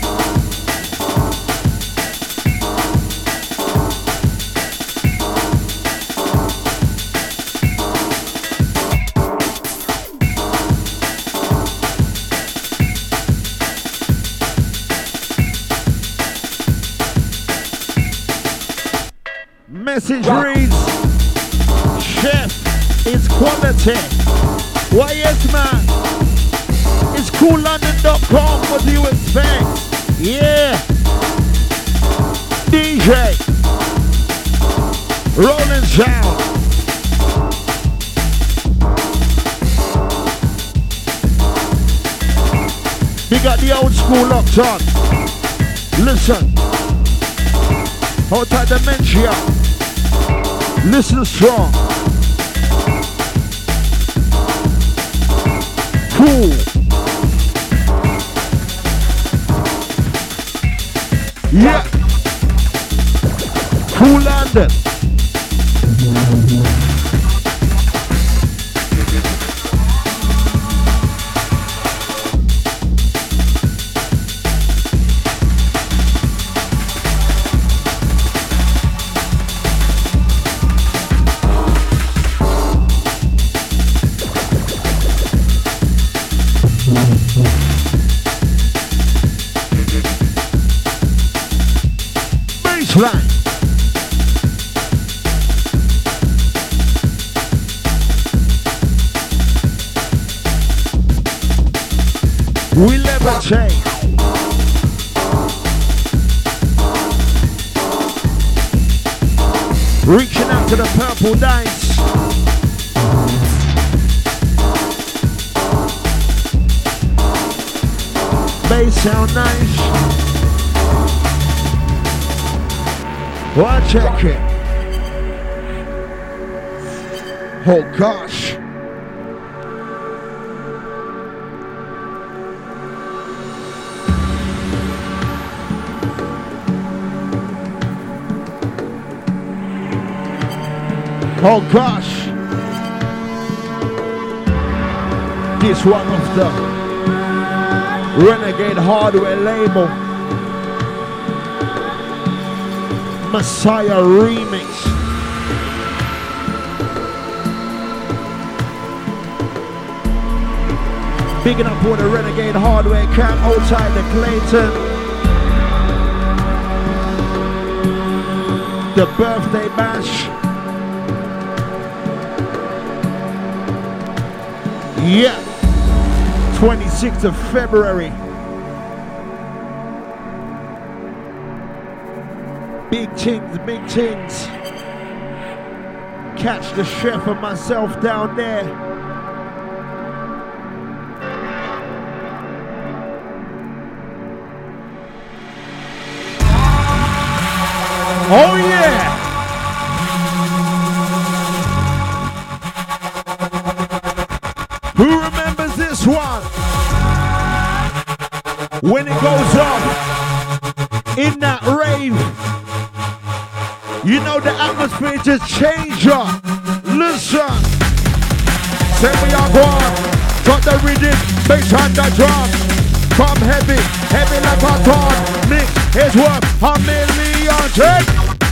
message reads, Chef, it's quality. Why yes, man? It's coollondon.com. What do you expect? Yeah. DJ. Rolling sound. We got the old school locked on. Listen. Hold tight dementia. Listen strong. Cool. Yeah. Cool London. Baseline. We levitate. Reaching out to the purple dice. Bass sound nice. Well, check it. Oh gosh. Oh gosh. This one of the Renegade Hardware label. Messiah remix. Bigging up for the Renegade Hardware camp outside the Clayton. The birthday bash. Yeah. 26th of February. Big things, big things. Catch the chef and myself down there. Oh yeah! Who remembers this one? When it goes off in that rave, you know the atmosphere just change up. Listen. Say we are gone. Got the rhythm, bass on the drum. Come heavy, heavy like a ton. Mix is worth a million. Take.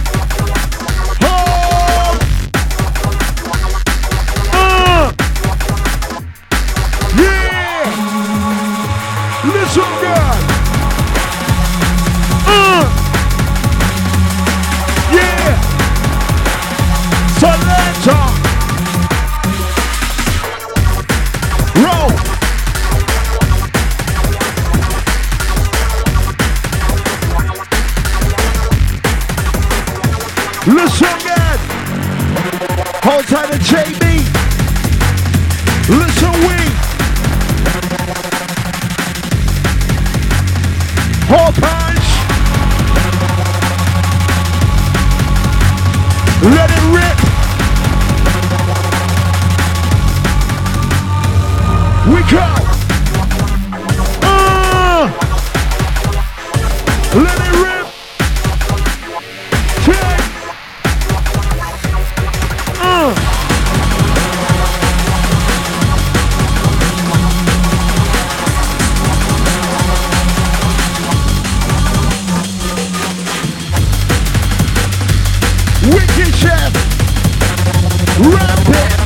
Home. Yeah. Listen, girl. Yeah. Selector. Roll. Listen again. Hold tight to JB. Listen we. Hold punch. Let it rip. We go. Let it rip. Check. Wicked Chef. Rap it.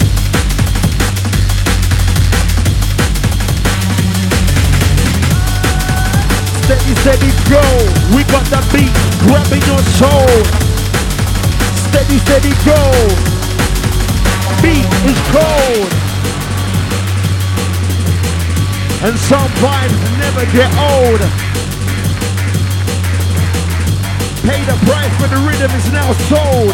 Steady, steady, go. We got the beat grabbing your soul. Steady Steady, steady go. Beat is cold. And some vibes never get old. Pay the price for the rhythm is now sold.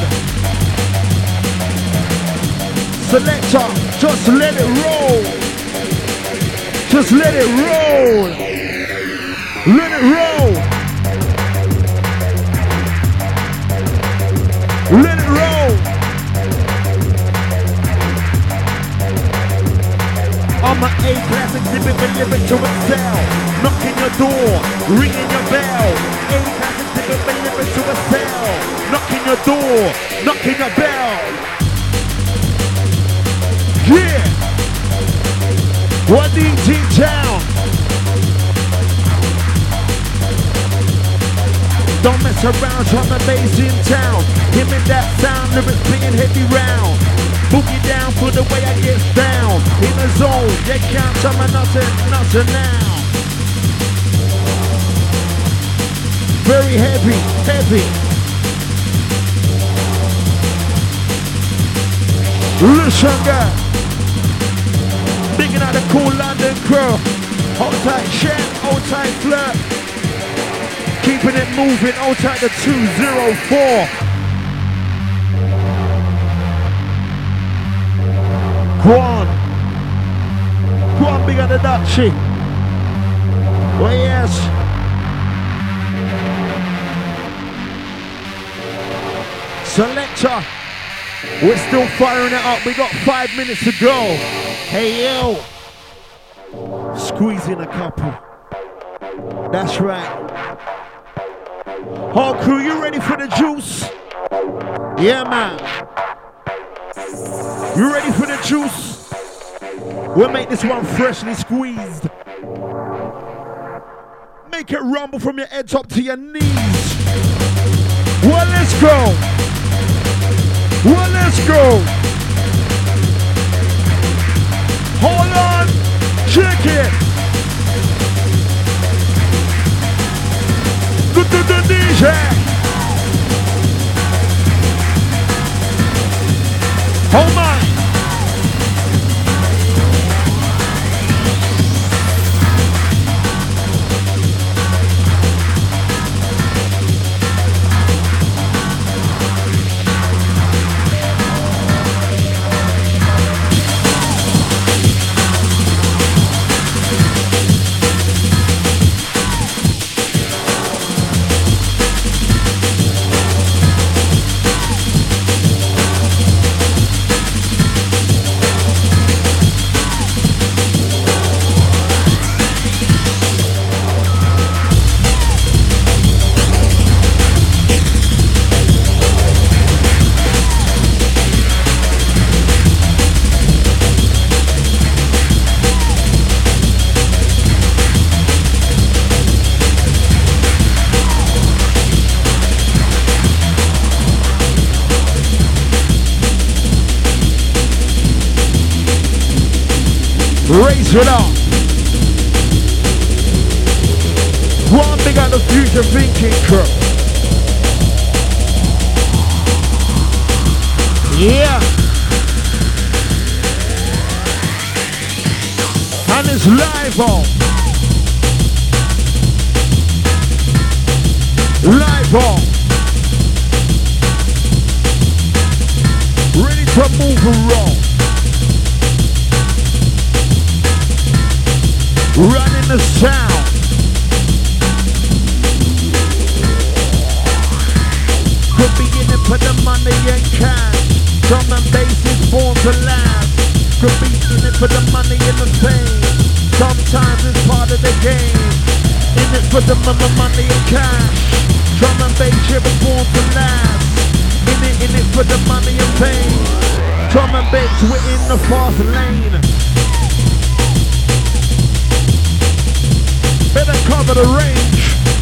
Selector, just let it roll. Just let it roll. Let it roll. Let it roll. I'm an A-class exhibit, delivered to excel. Knocking your door, ringing your bell. A-class exhibit, delivered to excel. Knocking your door, knocking your bell. Yeah. What DG town? Don't mess around, drum and bass in town. Give me that sound, lyrics playing heavy round. Boogie down for the way I get down. In the zone, you can't tell me nothing now. Very heavy, heavy. Listen, girl. Bigging out the cool London crew. Hold tight Shet, hold tight Flirt. Keeping it moving, hold tight the 204. Go on. Go on, big on the Dutchie. Oh yes. Selector. We're still firing it up. We got 5 minutes to go. Hey yo. Squeeze in a couple. That's right. Whole crew, you ready for the juice? Yeah, man. You ready for the juice? We'll make this one freshly squeezed. Make it rumble from your head top to your knees. Well, let's go. Well, let's go. Hold on. Check it. Good to the DJ. Hold on. Raise it up. One big on the future thinking crew. Yeah. And it's live on. Live on. Ready to move around. Running the sound. Could be in it for the money and cash. Drum and bass is born to last. Could be in it for the money and the fame. Sometimes it's part of the game. In it for the money and cash. Drum and bass here is born to last. In it for the money and fame. Drum and bass, we're in the fast lane. Better cover the range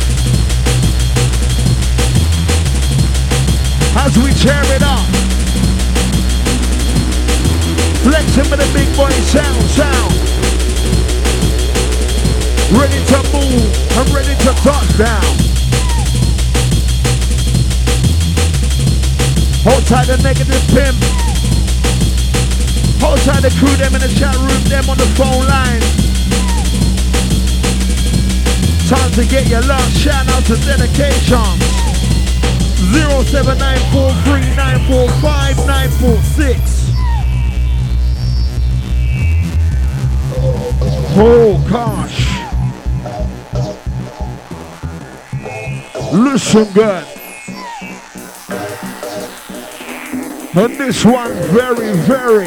as we tear it up. Flexing with the big boy sound. Ready to move, I'm ready to touch down. Hold Outside the negative pimp. Outside the crew, them in the chat room, them on the phone line. Time to get your last shout out to dedication. 07943945946. Oh gosh. Listen good. And this one very, very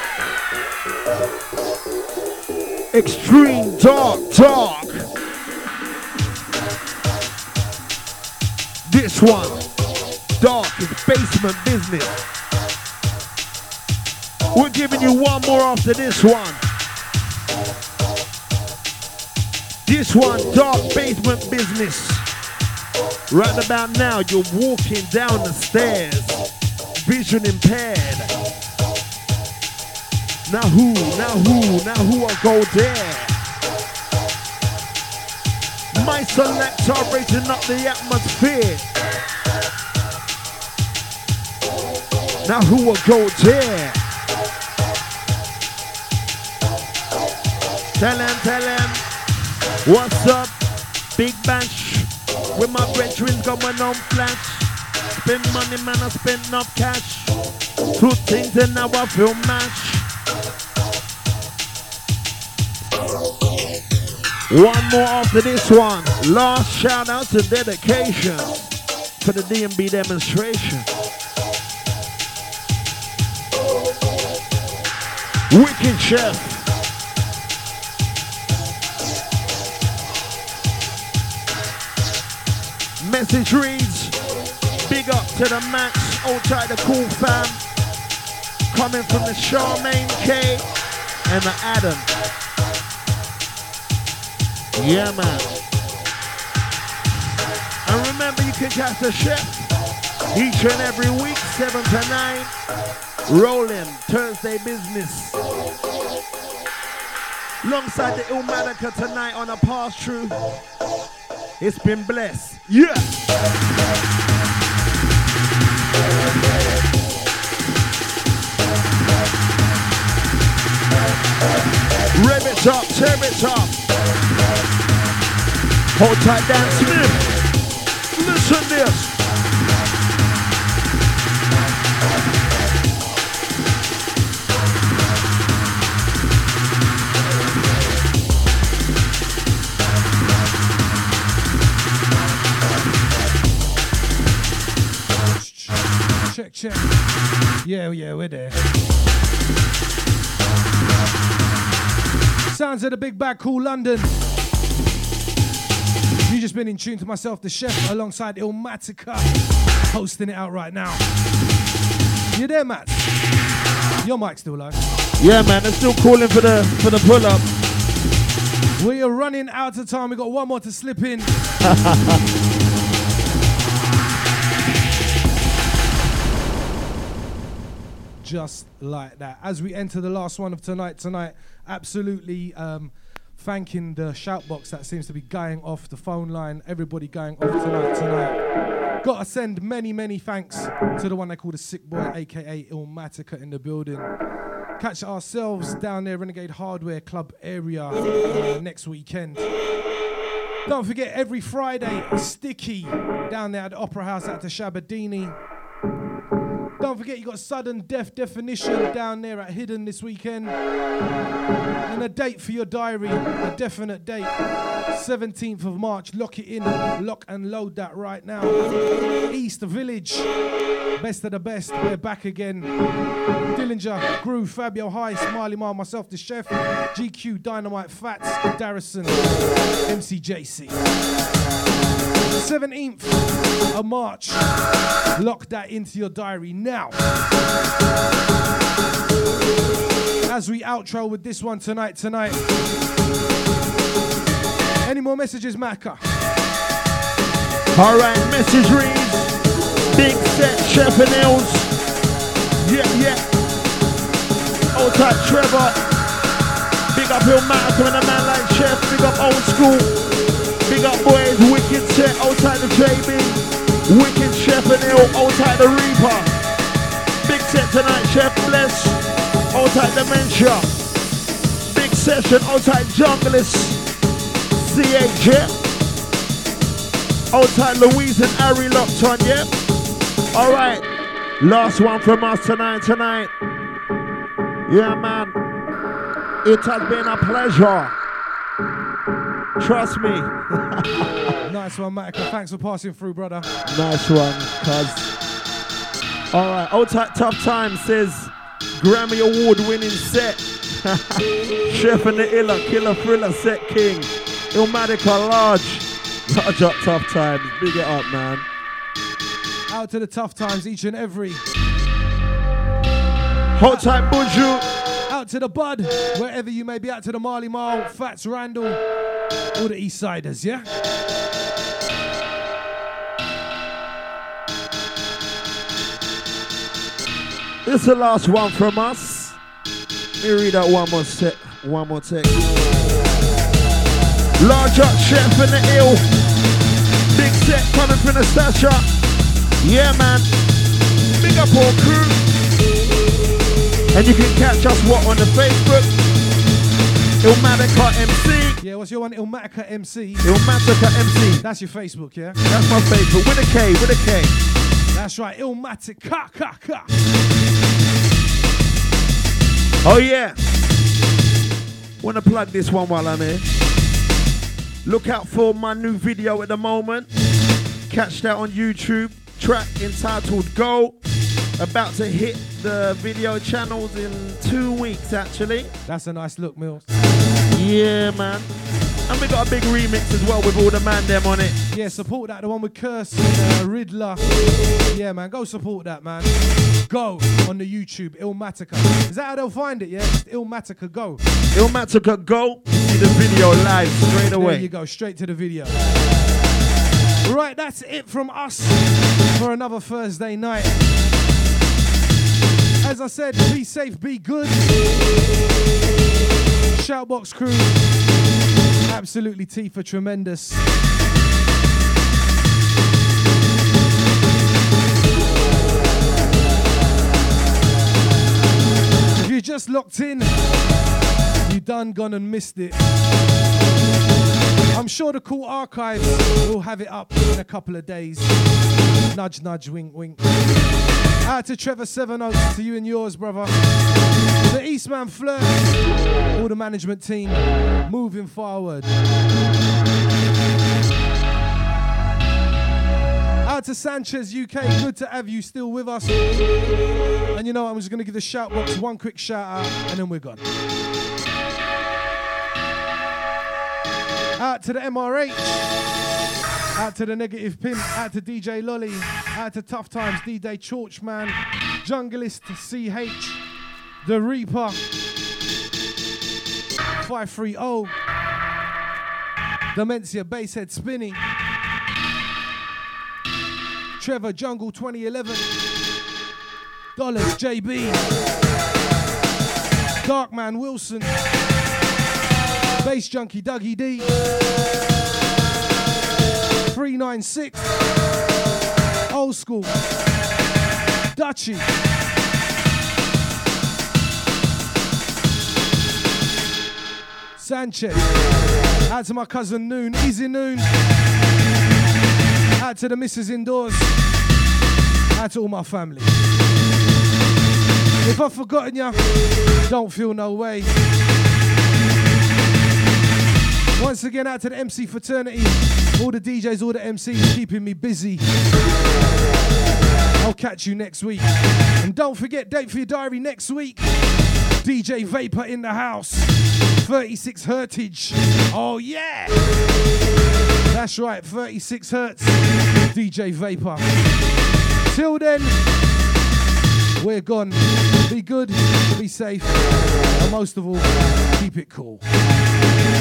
extreme dark. This one, dark is basement business. We're giving you one more after this one. This one, dark basement business. Right about now, you're walking down the stairs, vision impaired. Now who will go there? My selector raising up the atmosphere. Now who will go there? Tell him, what's up? Big Bash, with my brethren going on flash. Spend money, man, I spend enough cash. Two things and now I feel match. One more after this one. Last shout out to dedication for the DMB demonstration. Wicked Chef. Message reads, big up to the Max, outside the cool fam. Coming from the Charmaine K and the Adam. Yeah, man. And remember, you can catch the chef each and every week, 7 to 9. Rolling Thursday business. Alongside the Illmatica tonight on a pass-through. It's been blessed. Yeah. Rev it up, tear it up. Hold tight, Dan Smith. Listen this. Check. Yeah, we're there. Sounds of the big bad cool London. You just been in tune to myself, the chef, alongside Illmatica, hosting it out right now. You there, Matt? Your mic's still low. Yeah, man, they're still calling for the pull-up. We are running out of time. We got one more to slip in. Just like that. As we enter the last one of tonight, absolutely thanking the shout box that seems to be going off, the phone line, everybody going off tonight. Gotta send many thanks to the one they call the Sick Boy, aka Illmatica, in the building. Catch ourselves down there, Renegade Hardware Club area next weekend. Don't forget, every Friday, Sticky down there at the Opera House at the Shabadini. Don't forget, you got Sudden Death Definition down there at Hidden this weekend. And a date for your diary, a definite date, 17th of March. Lock it in, lock and load that right now. East Village, best of the best, we're back again. Dillinger, Groove, Fabio High, Smiley Mar, myself, the chef, GQ, Dynamite, Fats, Darrison, MCJC. 17th of March. Lock that into your diary now. As we outro with this one tonight. Any more messages, Macca? Alright, message reads, big set, Chef and Hills. Yeah. Old type Trevor. Big up Illmatica and a man like Chef. Big up Old School. Big up boys, Wicked Set, outside the JB, Wicked Chef and Ill, outside the Reaper. tonight, Chef Bless. Outside Dementia. Big session, outside Junglist. CH, yeah. Outside Louise and Ari locked on, yeah. Alright. Last one from us tonight. Yeah, man. It has been a pleasure. Trust me. Nice one, Matica. Thanks for passing through, brother. Nice one, cuz. Alright, Outside Tough Time says Grammy Award winning set. Chef and the Illa, Killer Thriller set king. Illmatica large. Touch up Tough Times. Big it up, man. Out to the Tough Times each and every. Hold tight, Buju. Out to the Bud, wherever you may be. Out to the Marley Marl, Fats Randall, all the East Siders, yeah? This is the last one from us. Let me read out one more text. Large up Chef and the Ill. Big set coming from the Stasha. Yeah, man. Big up all crew. And you can catch us on the Facebook? Illmatica MC. Yeah, what's your one? Illmatica MC. Illmatica MC. That's your Facebook, yeah? That's my Facebook. With a K. That's right, Illmatica. Oh yeah. Wanna plug this one while I'm here. Look out for my new video at the moment. Catch that on YouTube. Track entitled Go. About to hit the video channels in 2 weeks, actually. That's a nice look, Mills. Yeah, man. And we got a big remix as well with all the man them on it. Yeah, support that. The one with Curse and Riddler. Yeah, man. Go support that, man. Go on the YouTube, Illmatica. Is that how they'll find it, yeah? Just Illmatica Go. Illmatica Go. See the video live straight away. There you go. Straight to the video. Right, that's it from us for another Thursday night. As I said, be safe, be good. Shoutbox crew, absolutely Tifa tremendous. If you just locked in, you done gone and missed it. I'm sure the cool archives will have it up in a couple of days. Nudge, nudge, wink, wink. Out to Trevor Seven Oaks, to you and yours, brother. The Eastman Flirt, all the management team, moving forward. Out to Sanchez UK, good to have you still with us. And you know what, I'm just going to give the shout box one quick shout out, and then we're gone. Out to the MRH, out to the Negative Pimp, out to DJ Lolly, out to Tough Times, DJ Chorchman, Junglist CH, The Reaper, 530, Dementia Basshead Spinning, Trevor Jungle 2011, Dollars JB, Darkman Wilson, Bass Junkie Dougie D, 396, Old School, Dutchy, Sanchez, out to my cousin Noon, Easy Noon, out to the missus indoors, out to all my family. If I've forgotten you, don't feel no way. Once again, out to the MC fraternity, all the DJs, all the MCs keeping me busy. I'll catch you next week. And don't forget, date for your diary next week. DJ Vapor in the house. 36 Hertage. Oh yeah! That's right, 36 Hertz. DJ Vapor. Till then, we're gone. Be good, be safe, and most of all, keep it cool.